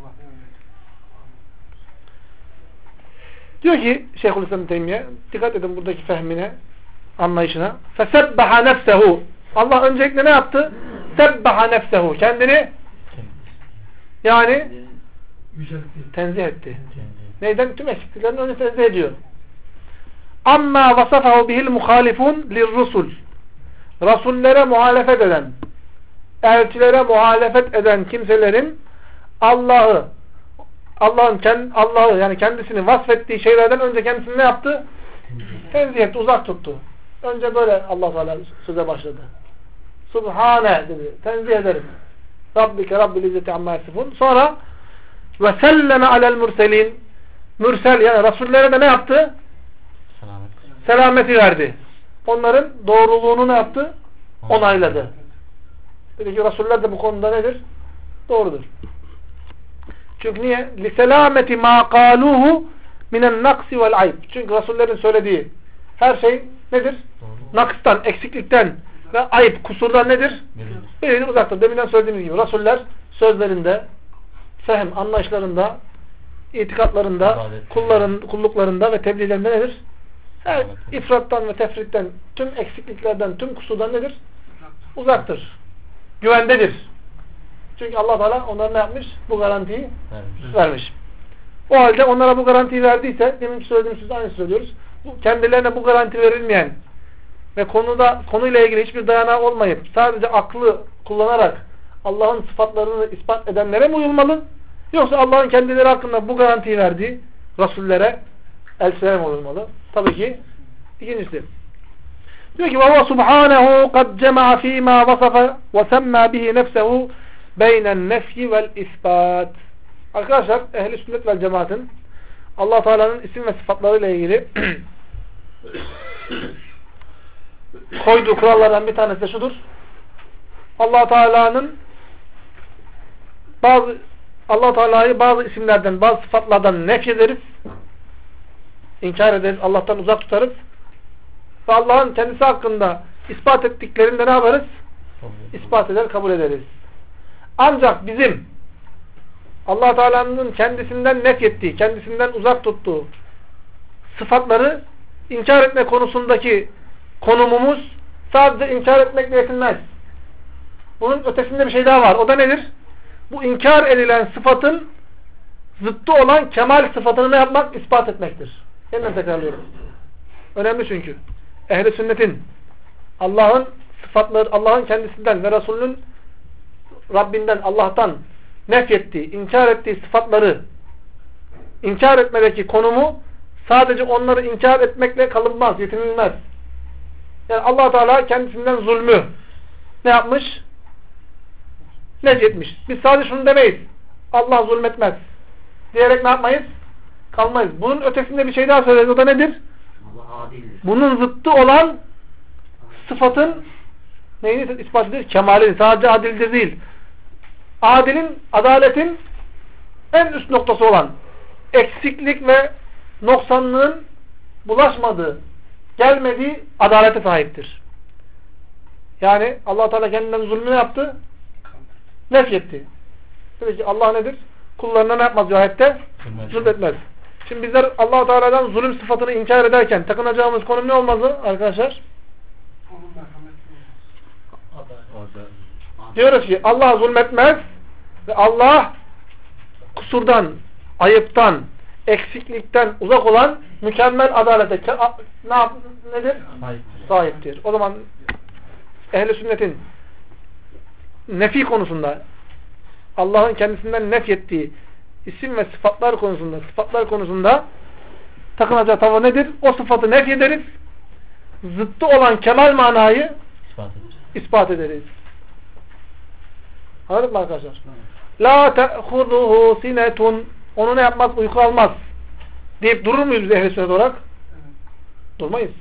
Diyor ki Şeyhülislam Teymiye, dikkat edin buradaki fehmine, anlayışına. Fesebbaha nefsehu. Allah öncelikle ne yaptı? Sebbaha nefsehu. Kendini yani tenzih etti. Neyden? Tüm eksikliklerini önce tenzih ediyor. Amma vasafahu bihil muhalifun lirrusul. Rasullere muhalefet eden, elçilere muhalefet eden kimselerin Allah'ı yani kendisini vasfettiği şeylerden önce kendisini ne yaptı? Tenzih etti, uzak tuttu. Önce böyle Allah Teala söze başladı. Subhane dedi. Tenzih ederim. Rabbike Rabbil İzzeti amma yasifun. Sonra ve selleme alel mürselin. Mürsel yani Resullere de ne yaptı? Selameti verdi. Onların doğruluğunu ne yaptı? Onayladı. Dedi ki Resuller de bu konuda nedir? Doğrudur. Çünkü niye? لِسَلَامَةِ مَا قَالُوهُ مِنَ النَّقْسِ وَالْعَيْبِ. Çünkü Resullerin söylediği her şey nedir? Nakstan, eksiklikten ve ayıp, kusurdan nedir? Biridir, uzaktır. Deminden söylediğimiz gibi Resuller sözlerinde, fehm, anlayışlarında, itikatlarında, kulluklarında ve tebliğlerinde nedir? Her ifrattan ve tefritten, tüm eksikliklerden, tüm kusurdan nedir? Uzaktır. Güvendedir. Çünkü Allah Teala onlara ne yapmış? Bu garantiyi vermiş. O halde onlara bu garantiyi verdiyse, deminki söylediğimiz sözü aynı söylüyoruz. Kendilerine bu garanti verilmeyen ve konuyla ilgili hiçbir dayanağı olmayıp sadece aklı kullanarak Allah'ın sıfatlarını ispat edenlere mi uyulmalı? Yoksa Allah'ın kendileri hakkında bu garantiyi verdiği Resullere, elçilere mi uyulmalı? Tabii ki ikincisi. Diyor ki وَهُوَ سُبْحَانَهُ قَدْ جَمَعَ ف۪ي مَا وَصَفَ وَسَمَّا بِهِ نَفْسَهُ بَيْنَ النَّفْيِ وَالْاِسْبَاتِ. Arkadaşlar ehl-i sünnet vel cemaatin Allah Teala'nın isim ve sıfatlarıyla ilgili koyduğu kurallardan bir tanesi de şudur. Allah Teala'nın Allah Teala'yı bazı isimlerden, bazı sıfatlardan nefyederiz. İnkar ederiz, Allah'tan uzak tutarız. Ve Allah'ın kendisi hakkında ispat ettiklerinde ne yaparız? İspat eder, kabul ederiz. Ancak bizim Allah Teala'nın kendisinden nefyettiği, kendisinden uzak tuttuğu sıfatları inkar etme konusundaki konumumuz sadece inkar etmekle yetinmez. Bunun ötesinde bir şey daha var. O da nedir? Bu inkar edilen sıfatın zıttı olan kemal sıfatını ne yapmak? İspat etmektir. Yeniden tekrarlıyorum. Önemli çünkü. Ehl-i sünnetin Allah'ın sıfatları, Allah'ın kendisinden ve Resulünün Rabbinden, Allah'tan nefyettiği, inkar ettiği sıfatları inkar etmedeki konumu sadece onları inkar etmekle kalınmaz, yetinilmez. Yani Allah Teala kendisinden zulmü ne yapmış? Nefyetmiş. Biz sadece şunu demeyiz. Allah zulmetmez. Diyerek ne yapmayız? Kalmayız. Bunun ötesinde bir şey daha söyleriz. O da nedir? Allah adildir. Bunun zıttı olan sıfatın neyini ispat edilir? Kemalini. Sadece adildir değil. Adilin, adaletin en üst noktası olan eksiklik ve noksanlığın bulaşmadığı, gelmediği adalete sahiptir. Yani Allah Teala kendinden zulmünü yaptı? Nefyetti. Dedi ki Allah nedir? Kullarına ne yapmaz diyor ayette? Zulmetmez. Şimdi bizler Allah Teala'dan zulüm sıfatını inkar ederken takınacağımız konu ne olmalı arkadaşlar? Diyoruz ki Allah zulmetmez ve Allah kusurdan, ayıptan, eksiklikten uzak olan mükemmel adalete nedir? Sahiptir. O zaman ehl-i sünnetin nefi konusunda Allah'ın kendisinden nefyettiği isim ve sıfatlar konusunda takınacağı tavır nedir? O sıfatı nefyederiz. Zıttı olan kemal manayı ispat ederiz. Anladın mı arkadaşlar? La te'huzuhu sinetun, onu ne yapmaz? Uyku almaz. Deyip durur muyuz biz ehl-i sünnet olarak? Durmayız.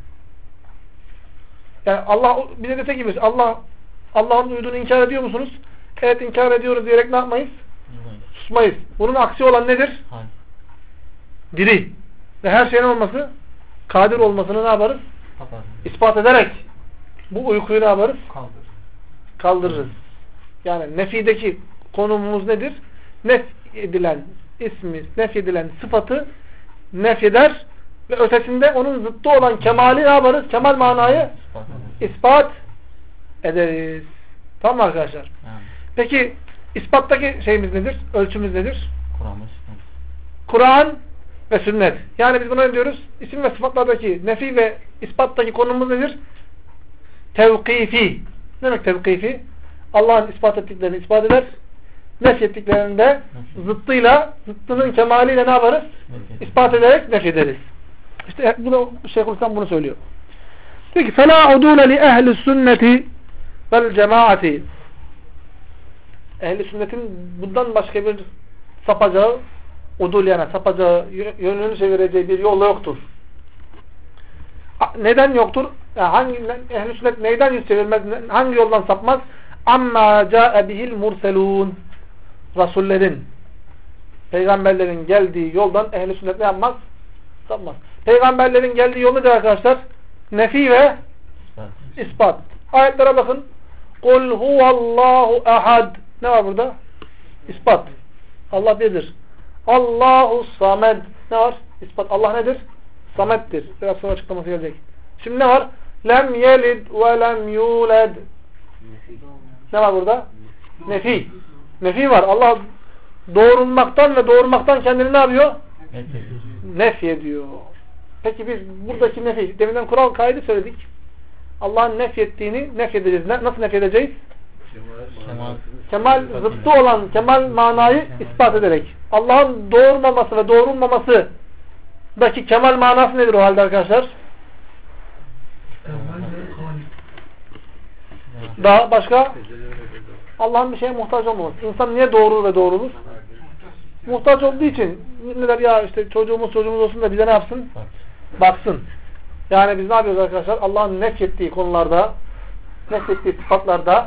Yani Allah bize dese gibi Allah'ın uyuduğunu inkar ediyor musunuz? Evet inkar ediyoruz diyerek ne yapmayız? Susmayız. Bunun aksi olan nedir? Diri. Ve her şeyin olması, kadir olmasını ne yaparız? İspat ederek bu uykuyu ne yaparız? Kaldırırız. Yani nefideki konumumuz nedir? Nefyedilen ismi, nefyedilen sıfatı nefyeder ve ötesinde onun zıttı olan kemali ne yaparız? Kemal manayı ispat ederiz. Tamam mı arkadaşlar? Peki ispattaki şeyimiz nedir? Ölçümüz nedir? Kur'an ve sünnet. Yani biz buna ne diyoruz? İsim ve sıfatlardaki nefi ve ispattaki konumuz nedir? Tevkifi. Ne demek tevkifi? Allah'ın ispat ettiklerini ispat eder. Nefyettiklerini de zıttının kemaliyle ne yaparız? İspat ederek nefyederiz. İşte bu da Şeyhülislam bunu söylüyor. Diyor ki فَلَا عُدُولَ لِأَهْلِ السُنَّةِ وَالْجَمَاعَةِ Ehl-i sünnetin bundan başka bir sapacağı, udul yani sapacağı, yönünü çevireceği bir yol yoktur. Neden yoktur? Yani ehl-i sünnet neyden yüz çevirmez? Hangi yoldan sapmaz? Amma ca'e bihil murselun. Rasullerin, peygamberlerin geldiği yoldan ehl-i sünnet ne yapmaz? Sapmaz. Peygamberlerin geldiği yol nedir arkadaşlar? Nefi ve ispat. Ayetlere bakın. Kul huvallahu ehad. Ne var burada? İspat. Allah birdir. Allahu samed. Ne var? İspat. Allah nedir? Sameddir. Biraz sonra açıklaması gelecek. Şimdi ne var? Lem yelid ve lem yuled. Ne var burada? Nefi. Nefi var. Allah doğurulmaktan ve doğurmaktan kendini ne yapıyor? Nefi ediyor. Peki biz buradaki nefi, deminden kural kaydı söyledik. Allah'ın nefyettiğini nefyedeceğiz. Nasıl nefyedeceğiz? Kemal zıttı olan kemal manayı ispat ederek. Allah'ın doğurmaması ve doğurulmaması daki kemal manası nedir o halde arkadaşlar? Daha başka? Allah'ın bir şeye muhtaç olmaması. İnsan niye doğurur ve doğrulur? Muhtaç olduğu için. Ne der ya işte çocuğumuz olsun da bize ne yapsın? Baksın. Yani biz ne yapıyoruz arkadaşlar? Allah'ın nefyettiği konularda, nefyettiği sıfatlarda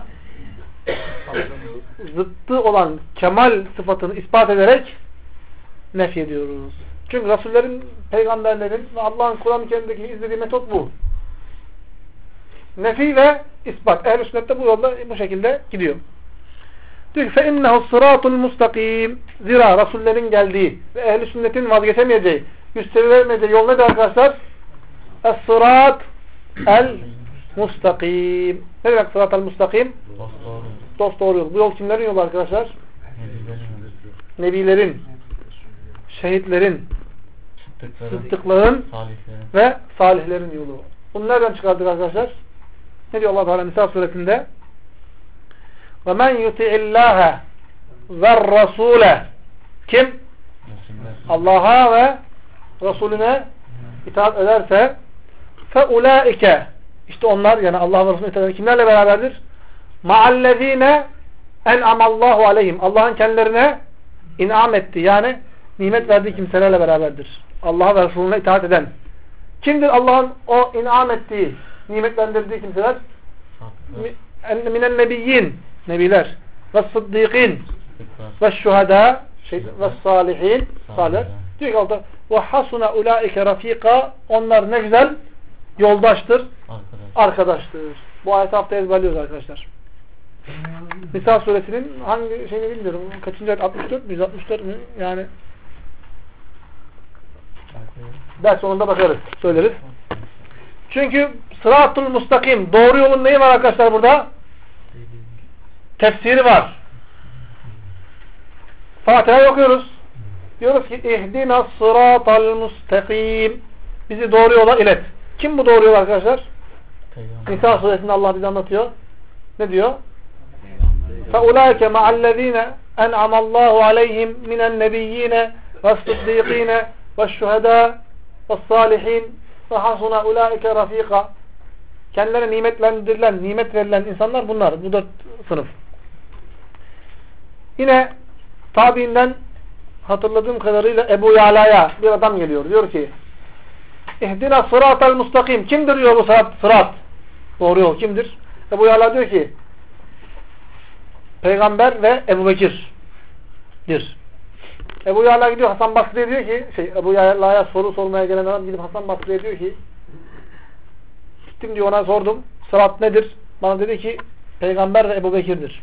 zıttı olan kemal sıfatını ispat ederek nefyediyoruz. Çünkü Resullerin, peygamberlerin ve Allah'ın Kur'an-ı Kerim'deki izlediği metot bu. Nefi ve ispat. Ehl-i sünnette bu yolda bu şekilde gidiyor. Diyor ki فَاِنَّهُ الصِّرَاطُ الْمُسْتَقِيمِ Zira Resullerin geldiği ve ehl-i sünnetin vazgeçemeyeceği, yüz çeviremeyeceği yol nedir arkadaşlar? Es-sırat el-mustakim. Ne demek sırat el-mustakim? Dost doğru yol. Bu yol kimlerin yolu arkadaşlar? Nebilerin, şehitlerin, sıddıkların ve salihlerin yolu. Bunu nereden çıkardık arkadaşlar? Ne diyor Allah Teala Nisa suresinde? وَمَنْ يُطِعِ اللّٰهَ وَالرَّسُولَ Kim? Allah'a ve Resulüne itaat ederse فَاُولَٰئِكَ İşte onlar, yani Allah ve Resulüne itaat eden kimlerle beraberdir? مَعَلَّذ۪ينَ اَنْعَمَ اللّٰهُ عَلَيْهِمْ Allah'ın kendilerine inam etti. Yani nimet verdiği kimselerle beraberdir. Allah'a ve Resulüne itaat eden. Kimdir Allah'ın o inam ettiği, nimetlendirdiği kimseler? Minen nebiyyin, nebiler, ve sıddıkîn, ve şuhada, ve salihin, salih. Diyor ki Allah, ve hasuna ulaike rafika, onlar ne güzel yoldaştır, arkadaştır. Bu ayeti hafta ezberliyoruz arkadaşlar. Nisa suresinin hangi şeyini bilmiyorum. Kaçıncı ayet? 64 mi? 164 mi? Yani ders sonunda bakarız. Söyleriz. Çünkü sıratul mustakim. Doğru yolun neyi var arkadaşlar burada? Tefsiri var. Fatiha'yı okuyoruz. Diyoruz ki ihdina sıratal mustakim. Bizi doğru yola ilet. Kim bu doğru yol arkadaşlar? Nisa suresinde Allah bize anlatıyor. Ne diyor? فَاُولَٰئِكَ مَعَ الَّذ۪ينَ اَنْعَمَ اللّٰهُ عَلَيْهِمْ مِنَ النَّبِيِّينَ وَالصِّدِّيقِينَ وَالشُّهَدَاءِ وَالصَّالِحِينَ وَحَسُنَ اُولَٰئِكَ رَف۪يقًا Kendilerine nimetlendirilen, nimet verilen insanlar bunlar. Bu 4 sınıf. Yine tabiinden hatırladığım kadarıyla Ebu Yala'ya bir adam geliyor. Diyor ki İhdina sıratal mustakim. Kimdir diyor bu sırat? Doğru yol kimdir? Ebu Yala diyor ki Peygamber ve Ebu Bekir'dir. Ebu Yala gidiyor Hasan Basri'ye diyor ki Ebu Yala'ya soru sormaya gelen adam gidip Hasan Basri'ye diyor ki gittim diyor ona sordum. Sırat nedir? Bana dedi ki Peygamber ve Ebu Bekir'dir.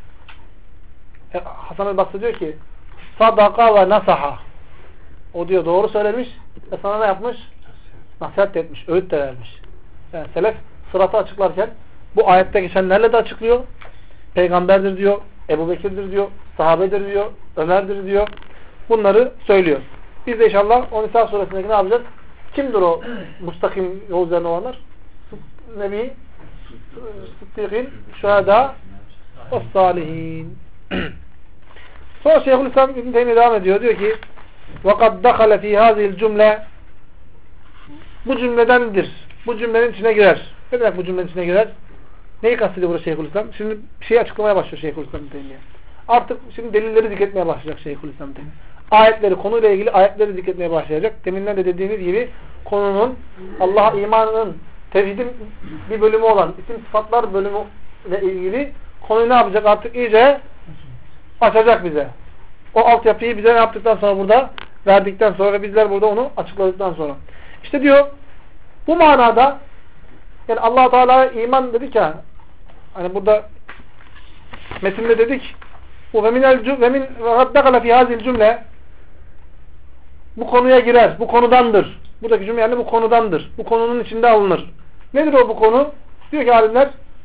Hasan Basri diyor ki sadaka ve nasaha. O diyor doğru söylemiş ve sana ne yapmış? Nasihat etmiş, öğüt de vermiş. Yani selef sıratı açıklarken bu ayette geçenlerle de açıklıyor. Peygamberdir diyor, Ebu Bekir'dir diyor, sahabedir diyor, Ömer'dir diyor. Bunları söylüyor. Biz de inşallah o Nisa suresindeki ne yapacağız? Kimdir o mustakim yol üzerine olanlar? Nebi, Sıddıkîn, Şuhada ve Salihin. Sonra Şeyhülislam İbn Teymiye devam ediyor. Diyor ki وَقَدْ دَخَلَ ف۪ي هَذِهِ الْجُمْلَ Bu cümledendir. Bu cümlenin içine girer. Ne demek bu cümlenin içine girer? Neyi kastediyor burada Şeyhülislam? Şimdi bir şey açıklamaya başlıyor Şeyhülislam İbn Teymiye. Artık şimdi delilleri zikretmeye başlayacak Şeyhülislam İbn Teymiye. Ayetleri, konuyla ilgili ayetleri zikretmeye başlayacak. Deminden de dediğimiz gibi konunun Allah'a imanının, tevhidin bir bölümü olan isim sıfatlar bölümü ile ilgili konuyu ne yapacak? Artık iyice açacak bize. O altyapıyı bize ne yaptıktan sonra burada verdikten sonra ve bizler burada onu açıkladıktan sonra. İşte diyor bu manada yani Allah Teala'ya iman dedik ya hani burada metinde dedik bu ve min raddakala fi hazil cümle bu konuya girer. Bu konudandır. Buradaki cümle yani bu konudandır. Bu konunun içinde alınır. Nedir o bu konu? Diyor ki alimler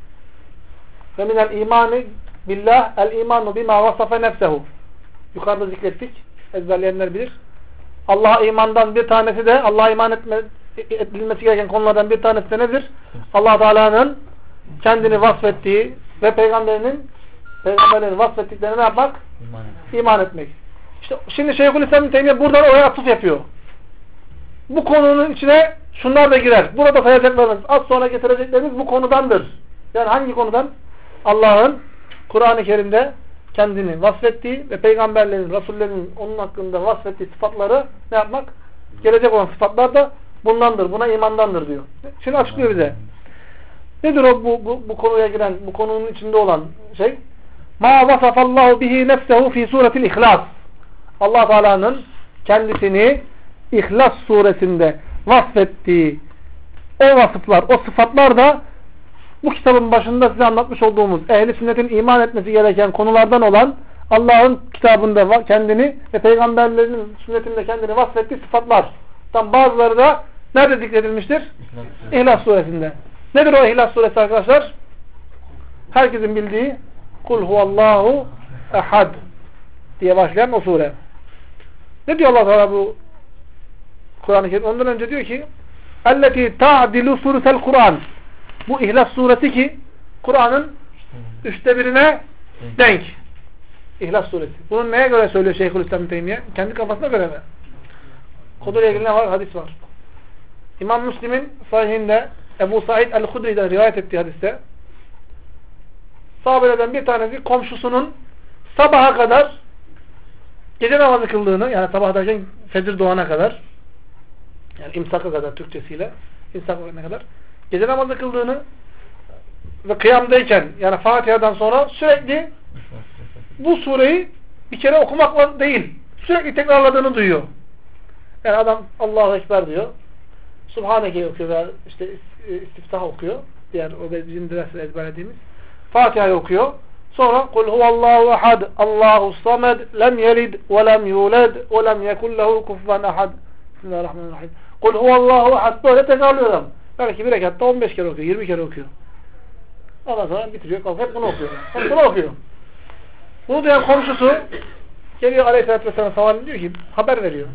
ve minel imani billah el imanu bima vasafe nefsehu. Yukarıda zikrettik. Ezberleyenler bilir. Allah'a imandan bir tanesi de Allah'a iman edilmesi gereken konulardan bir tanesi de nedir? Allah Teala'nın kendini vasfettiği ve peygamberlerin vasfettiklerini ne yapmak? İman etmek. İşte şimdi Şeyhülislam İbn Teymiye buradan oraya atıf yapıyor. Bu konunun içine şunlar da girer. Burada sayacaklarımız, az sonra getireceklerimiz bu konudandır. Yani hangi konudan? Allah'ın Kur'an-ı Kerim'de kendini vasfettiği ve peygamberlerin, rasullerinin onun hakkında vasfettiği sıfatları ne yapmak? Gelecek olan sıfatlar da bundandır. Buna imandandır diyor. Şimdi açıklıyor bize. Nedir o bu konuya giren, bu konunun içinde olan şey? Ma vasafallahu bihi nefsehu fi suretil İhlas. Allah Teala'nın kendisini İhlas suresinde vasfettiği o vasıflar, o sıfatlar da bu kitabın başında size anlatmış olduğumuz ehli sünnetin iman etmesi gereken konulardan olan Allah'ın kitabında kendini ve peygamberlerinin sünnetinde kendini vasfettiği sıfatlardan bazıları da nerede zikredilmiştir? İhlas suresinde. Nedir o İhlas suresi arkadaşlar? Herkesin bildiği Kul huvallahu ehad diye başlayan o sure. Ne diyor Allah Teala bu Kur'an-ı Kerim? Ondan önce diyor ki اَلَّتِي تَعْدِلُ ثُلُثَ Kur'an. Bu İhlas suresi ki Kur'an'ın 1/3'üne denk. İhlas suresi. Bunun neye göre söylüyor Şeyhülislam İbn Teymiyye? Kendi kafasına göre mi? Konuyla ilgili ne var? Hadis var. İmam Müslim'in sahihinde Ebu Said el-Hudri'den rivayet ettiği hadiste sahabelerden bir tanesi komşusunun sabaha kadar gece namazı kıldığını, yani sabah derken fecir doğana kadar, yani imsaka kadar Türkçesiyle, imsaka kadar gece namazı kıldığını ve kıyamdayken, yani Fatiha'dan sonra sürekli bu sureyi bir kere okumakla değil, sürekli tekrarladığını duyuyor. Yani adam Allahu Ekber diyor, Subhaneke'yi okuyor veya işte istiftah okuyor, diğer o bizim derste ezberlediğimiz Fatiha'yı okuyor. Sonra kul huvallahu ahad, Allahu samed, lem yelid ve lem yulad ve lem yekun lehu kufuven ahad. Bismillahirrahmanirrahim. Kul huvallahu ahad. Böyle tekrarlıyor adam. Belki bir rekatta 15 kere okuyor, 20 kere okuyor. Ondan sonra bitiriyor, kalkıp hep bunu okuyor. Hep bunu okuyor. Bunu duyan komşusu geliyor Aleyhisselatü Vesselam falan diyor ki, haber veriyor.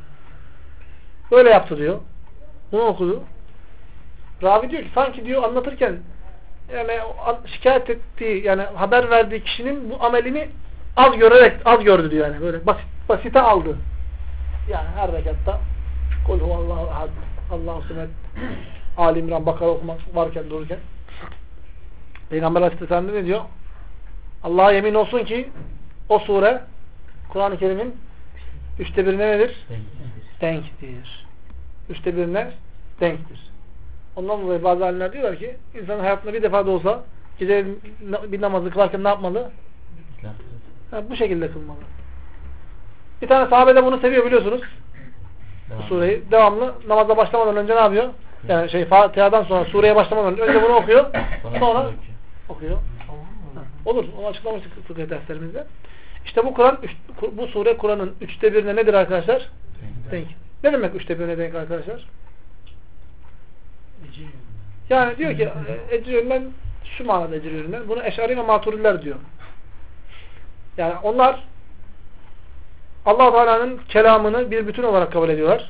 Böyle yaptı diyor. Bunu okudu. Ravi diyor ki sanki diyor anlatırken yani şikayet ettiği, yani haber verdiği kişinin bu amelini az gördü diyor, yani böyle basite aldı. Yani her rekatta kul huvallahu ahad, Allahu samed, Ali İmran, Bakara okumak varken dururken Peygamber Aleyhisselam ne diyor? Allah'a yemin olsun ki o sure Kur'an-ı Kerim'in 1/3'üne nedir? Denktir. 1/3'üne denktir. Ondan dolayı bazı alimler diyorlar ki insanın hayatında bir defa da olsa gece bir namazı kılarken ne yapmalı? Bu şekilde kılmalı. Bir tane sahabe de bunu seviyor biliyorsunuz. Bu sureyi devamlı namaza başlamadan önce ne yapıyor? Yani Fatiha'dan sonra sureye başlamadan önce bunu okuyor. Sonra okuyor. Olur. Onu açıklamıştık fıkıh derslerimizde. İşte bu sure Kur'an'ın 1/3'üne nedir arkadaşlar? Denk. Ne demek 1/3'üne denk arkadaşlar? Yani diyor ki ecir yönünden şu manada ecir yönünden. Bunu Eş'ari ve Maturidiler diyor. Yani onlar Allah Teala'nın kelamını bir bütün olarak kabul ediyorlar.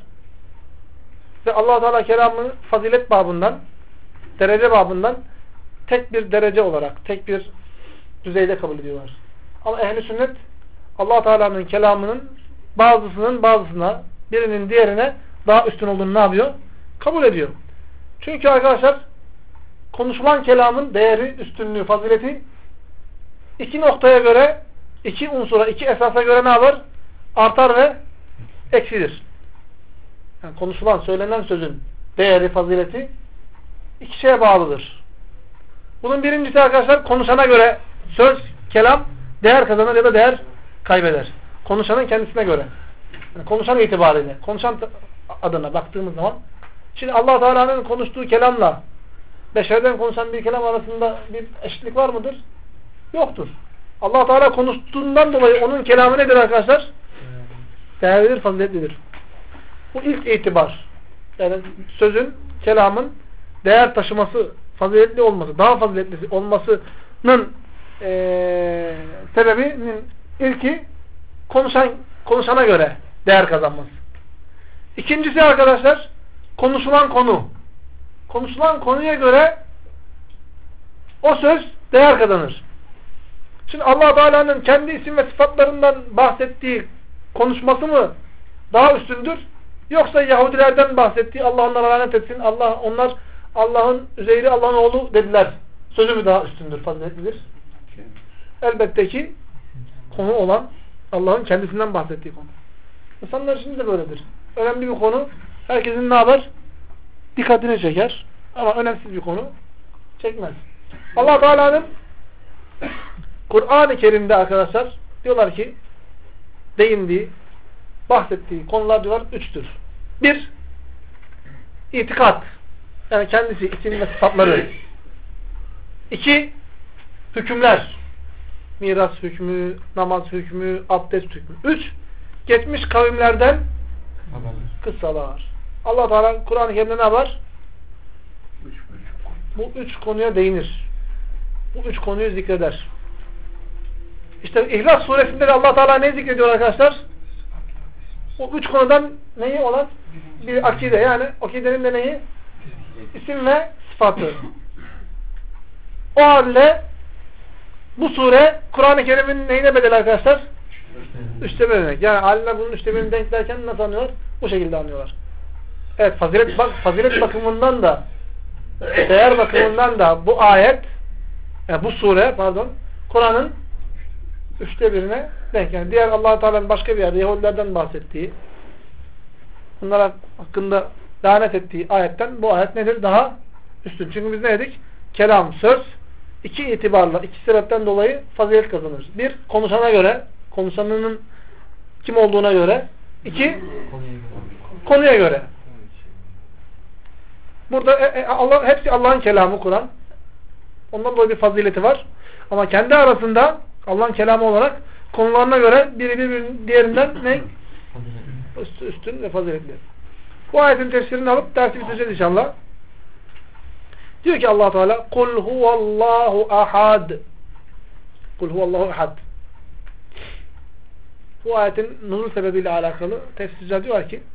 Ve Allah Teala kelamını fazilet babından, derece babından tek bir derece olarak, tek bir düzeyde kabul ediyorlar. Ama ehli sünnet Allah Teala'nın kelamının bazısına, birinin diğerine daha üstün olduğunu ne yapıyor? Kabul ediyor. Çünkü arkadaşlar konuşulan kelamın değeri, üstünlüğü, fazileti iki noktaya göre, iki unsura, iki esasa göre ne yapar? Artar ve eksilir. Yani konuşulan, söylenen sözün değeri, fazileti iki şeye bağlıdır. Bunun birincisi arkadaşlar konuşana göre söz, kelam değer kazanır ya da değer kaybeder. Konuşanın kendisine göre. Yani konuşan itibariyle, konuşan adına baktığımız zaman şimdi Allah Teala'nın konuştuğu kelamla beşerden konuşan bir kelam arasında bir eşitlik var mıdır? Yoktur. Allah Teala konuştuğundan dolayı onun kelamı nedir arkadaşlar? Değerlidir, faziletlidir. Bu ilk itibar. Yani sözün, kelamın değer taşıması, faziletli olması, daha faziletli olmasının sebebinin ilki konuşana göre değer kazanması. İkincisi arkadaşlar konuşulan konu. Konuşulan konuya göre o söz değer kazanır. Şimdi Allah Teala'nın kendi isim ve sıfatlarından bahsettiği konuşması mı daha üstündür? Yoksa Yahudilerden bahsettiği Allah onlara lanet etsin, onlar Allah'ın Üzeyri Allah'ın oğlu dediler. Sözü mü daha üstündür, faziletlidir? Elbette ki konu olan Allah'ın kendisinden bahsettiği konu. İnsanlar şimdi de böyledir. Önemli bir konu. Herkesin ne yapar? Dikkatini çeker. Ama önemsiz bir konu çekmez. Allah Teala'nın Kur'an-ı Kerim'de arkadaşlar diyorlar ki değindiği, bahsettiği konular diyorlar üçtür. Bir, itikat. Yani kendisi, isim ve sıfatları. İki, hükümler. Miras hükmü, namaz hükmü, abdest hükmü. Üç, geçmiş kavimlerden kıssalar. Allah Teala Kur'an-ı Kerim'de ne var? Bu üç konuya değinir. Bu üç konuyu zikreder. İşte İhlas suresinde de Allah Teala ne zikrediyor arkadaşlar? O 3 konudan neyi olan? Bir akide. Yani akidenin de neyi? İsim ve sıfatı. O halde bu sure Kur'an-ı Kerim'in neyine bedel arkadaşlar? Üçte bir demek. Yani alimler bunun üçte birini denk derken nasıl anlıyorlar? Bu şekilde anlıyorlar. Evet, fazilet bakımından da değer bakımından da bu ayet bu sure Kur'an'ın üçte birine denk. Yani diğer Allah-u Teala'nın başka bir yerde Yahudilerden bahsettiği, bunlar hakkında lanet ettiği ayetten bu ayet nedir? Daha üstün. Çünkü biz ne dedik? Kelam, söz iki itibarla, iki sebepten dolayı fazilet kazanır. Bir, konuşana göre, konuşanının kim olduğuna göre. İki, konuya göre. Burada hepsi Allah'ın kelamı Kur'an. Ondan dolayı bir fazileti var. Ama kendi arasında Allah'ın kelamı olarak konularına göre biri diğerinden ne? Üstün ve faziletli. Bu ayetin tefsirini alıp dersi bitireceğiz inşallah. Diyor ki Allah Teala kul huvallahu ahad. Kul huvallahu ahad. Bu ayetin nuzul sebebiyle alakalı tefsirciler diyor ki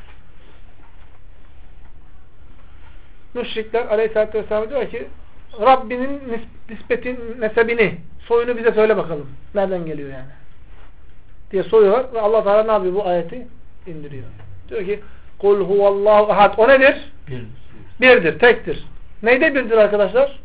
müşrikler aleyhissalatü vesselam diyor ki Rabbinin nesebini, soyunu bize söyle bakalım. Nereden geliyor yani? Diye soruyorlar ve Allah Teala ne yapıyor? Bu ayeti indiriyor. Diyor ki kul huvallahu ahad. O nedir? Birdir, tektir. Neyde birdir arkadaşlar?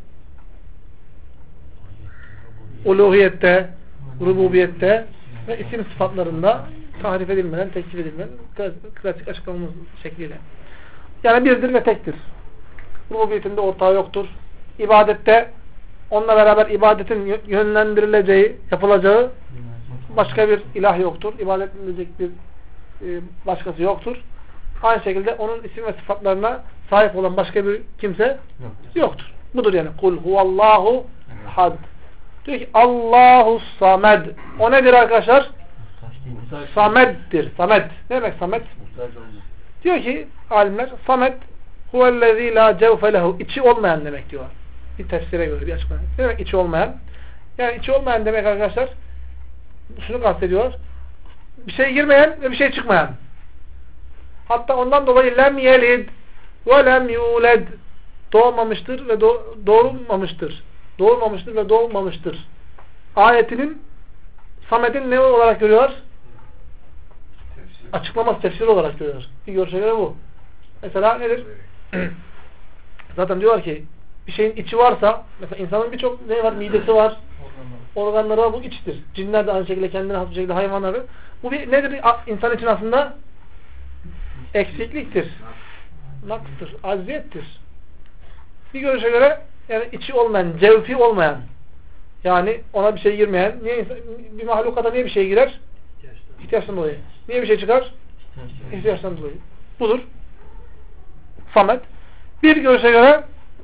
Uluhiyette, rububiyette ve isim sıfatlarında tahrif edilmeden, tekif edilmeden klasik açıklamamız şekliyle. Yani birdir ve tektir. Rububiyetinde ortağı yoktur. İbadette onunla beraber ibadetin yönlendirileceği, yapılacağı başka bir ilah yoktur. İbadet edilecek bir başkası yoktur. Aynı şekilde onun isim ve sıfatlarına sahip olan başka bir kimse yoktur. Budur yani. Kul huvallahu had. Diyor ki Allahu samed. O nedir arkadaşlar? Samed'dir. Samed. Ne demek samed? Diyor ki alimler samed huvellezî lâ cevfe lehu. İçi olmayan demek diyorlar. Bir tefsire göre bir açıklama. Ne demek içi olmayan? Yani içi olmayan demek arkadaşlar şunu kastediyorlar. Bir şey girmeyen ve bir şey çıkmayan. Hatta ondan dolayı lem yelid ve lem yuled. Doğmamıştır ve doğurulmamıştır. Doğurmamıştır ve doğulmamıştır. Ayetinin Samed'in ne olarak görüyorlar? Açıklaması, tefsiri olarak görüyorlar. Bir görüşe göre bu. Mesela nedir? Zaten diyorlar ki bir şeyin içi varsa, mesela insanın birçok ne var? Midesi var. Organları var. Bu içtir. Cinler de aynı şekilde kendine has bir şekilde hayvanları. Bu bir nedir? İnsan için aslında eksikliktir. Nakstır. Acziyettir. Bir görüşe göre yani içi olmayan, cevfi olmayan, yani ona bir şey girmeyen, bir mahlukata niye bir şey girer? İhtiyaçtan dolayı. Niye bir şey çıkar? İhtiyaçtan dolayı. Budur. Samet. Bir görüşe göre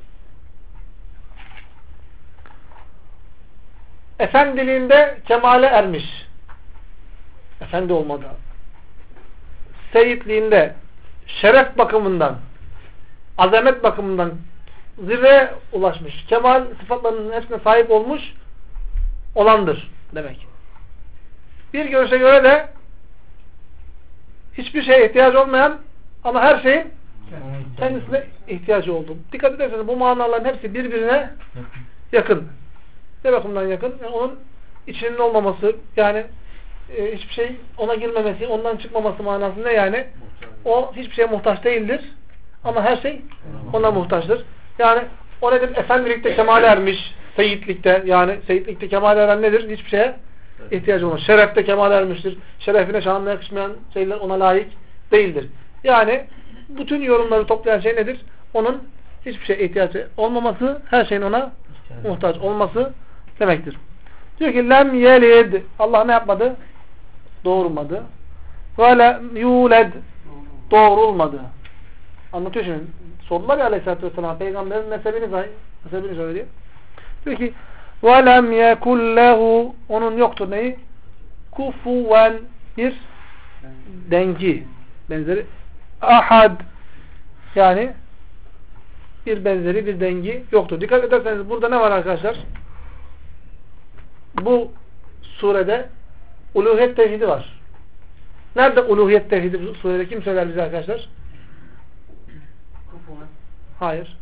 efendiliğinde kemale ermiş. Efendi olmadı. Seyitliğinde şeref bakımından, azamet bakımından zirveye ulaşmış. Kemal sıfatlarının hepsine sahip olmuş olandır demek. Bir görüşe göre de hiçbir şeye ihtiyacı olmayan ama her şeyin kendisine ihtiyacı oldu. Dikkat ederseniz bu manaların hepsi birbirine yakın. Ne bakımdan yakın? Yani onun içinin olmaması, yani hiçbir şey ona girmemesi, ondan çıkmaması manasında yani o hiçbir şeye muhtaç değildir. Ama her şey ona muhtaçtır. Yani o nedir? Efendilikte kemale ermiş. Seyitlikte, yani seyitlikte kemale eren nedir? Hiçbir şeye ihtiyacı olmaz. Şerefte kemale ermiştir. Şerefine, şanına yakışmayan şeyler ona layık değildir. Yani bütün yorumları toplayan şey nedir? Onun hiçbir şeye ihtiyacı olmaması, her şeyin ona muhtaç olması demektir. Diyor ki lem yelid. Allah ne yapmadı? Doğurmadı. Ve lem yuled. Doğrulmadı. Anlatıyor şimdi. Sordular ya aleyhissalatü vesselam. Peygamberin nesebini söylüyor. Diyor ki وَلَمْ يَكُلْ لَهُ. Onun yoktur neyi? Kufuven. Bir dengi. Benzeri. Ahad. Yani bir benzeri, bir dengi yoktur. Dikkat ederseniz burada ne var arkadaşlar? Bu surede uluhiyet tevhidi var. Nerede uluhiyet tevhidi bu surede? Kim söyler bize arkadaşlar? Kufuven. Hayır.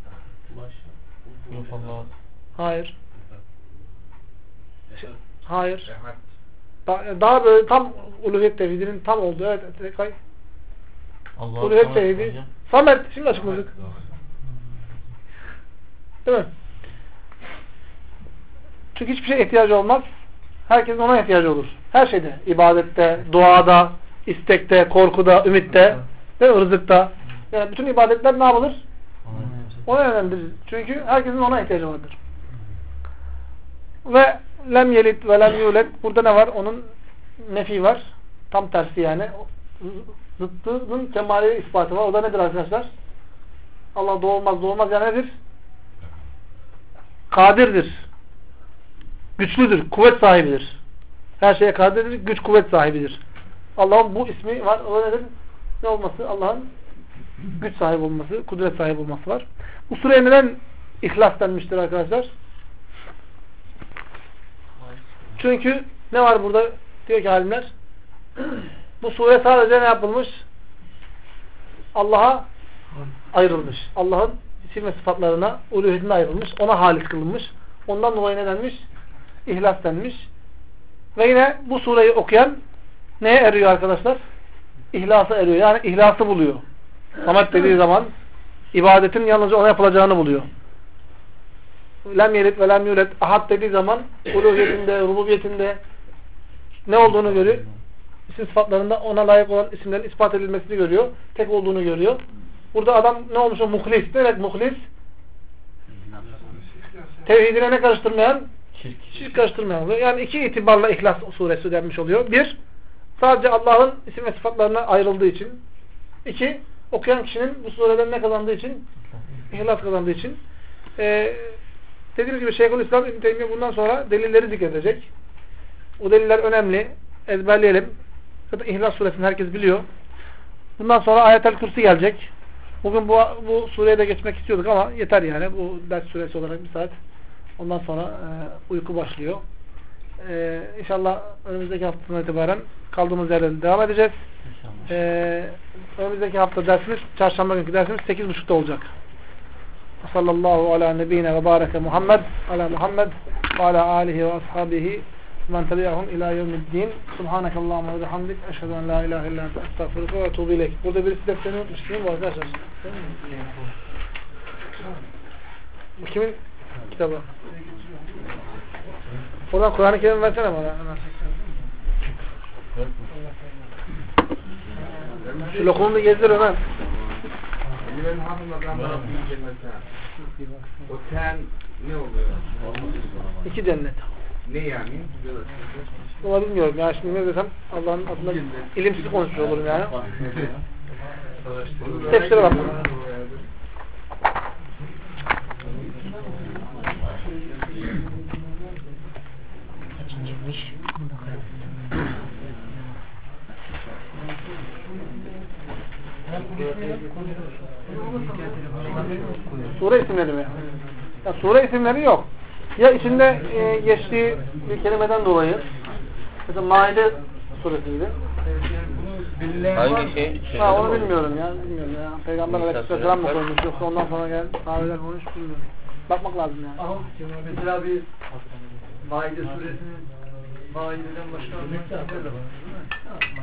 Hayır. Hayır. Daha böyle tam uluhiyet tevhidinin tam olduğu. Evet. Uluhiyet tevhidi. Samet. Şimdi açıkladık. Değil mi? Çünkü hiçbir şeye ihtiyacı olmaz. Herkesin ona ihtiyacı olur. Her şeyde. İbadette, duada, istekte, korkuda, ümitte ve rızıkta. Yani bütün ibadetler ne yapılır? Ona yönlendirir. Çünkü herkesin ona ihtiyacı vardır. Ve lem yelit ve lem yulet. Burada ne var? Onun nefi var. Tam tersi yani. Zıttının kemali ispatı var. O da nedir arkadaşlar? Allah doğulmaz. Doğulmaz yani nedir? Kadirdir. Güçlüdür. Kuvvet sahibidir. Her şeye kadirdir. Güç kuvvet sahibidir. Allah'ın bu ismi var. O nedir? Ne olması? Allah'ın güç sahibi olması, kudret sahibi olması var. Bu sureye neden İhlas denmiştir arkadaşlar? Çünkü ne var burada? Diyor ki alimler, bu sure sadece ne yapılmış? Allah'a ayrılmış. Allah'ın isim ve sıfatlarına, uluhiyetine ayrılmış. Ona halis kılınmış. Ondan dolayı ne denmiş? İhlas denmiş. Ve yine bu sureyi okuyan neye eriyor arkadaşlar? İhlasa eriyor. Yani ihlası buluyor. Samet dediği zaman ibadetin yalnızca ona yapılacağını buluyor. Lem yelit ve lem yulet. Ahad dediği zaman uluhiyetinde, rububiyetinde ne olduğunu görüyor. İsim sıfatlarında ona layık olan isimlerin ispat edilmesini görüyor. Tek olduğunu görüyor. Burada adam ne olmuş o? Muhlis. Evet, muhlis. Tevhidine ne karıştırmayan? Şirk karıştırmayan oluyor. Yani iki itibarla İhlas suresi denmiş oluyor. Bir, sadece Allah'ın isim ve sıfatlarına ayrıldığı için. İki, okuyan kişinin bu sureden ne kazandığı için? İhlas kazandığı için. Dediğimiz gibi Şeyhülislam İbn Teymiye bundan sonra delilleri zikredecek. O deliller önemli. Ezberleyelim. Zaten İhlas suresini herkes biliyor. Bundan sonra Ayet-el Kürsi gelecek. Bugün bu sureye de geçmek istiyorduk ama yeter yani. Bu ders süresi olarak bir saat. Ondan sonra uyku başlıyor. İnşallah önümüzdeki haftadan itibaren kaldığımız yerden devam edeceğiz. Önümüzdeki hafta dersimiz, çarşamba günkü dersimiz 8.30'da olacak. Sallallahu ala nebiyyine ve bareke Muhammed ala Muhammed ve ala alihi ve ashabihi men tabi'ahum ila yevmiddin. Subhanakallahumma ve bihamdik. Eşhedü en la ilahe illa ente estağfiruke ve etûbü ileyk. Burada birisi defterini unutmuş değil mi arkadaşlar? Bu kimin kitabı? Oradan Kur'an-ı Kerim versene bana. Şu lokumunu gezdir Ömer. O ten ne oluyor? İki cennet. Ne yani? Ama bilmiyorum ya, şimdi ne desem Allah'ın adına ilimsiz konuşmuş olurum yani. Tefsire bak. Sure isimleri mi? Ya, sure isimleri yok. Ya içinde geçtiği bir kelimeden dolayı. Mesela Maide suresiydi. Hangi şey? Ha, onu bilmiyorum ya. Bilmiyorum ya. Peygamber Aleyhisselam mı koymuş yoksa ondan sonra gelen sahabeler koymuş bilmiyorum. Bakmak lazım yani. Ama mesela bir Maide suresinin Maide'den başka örnekler de var.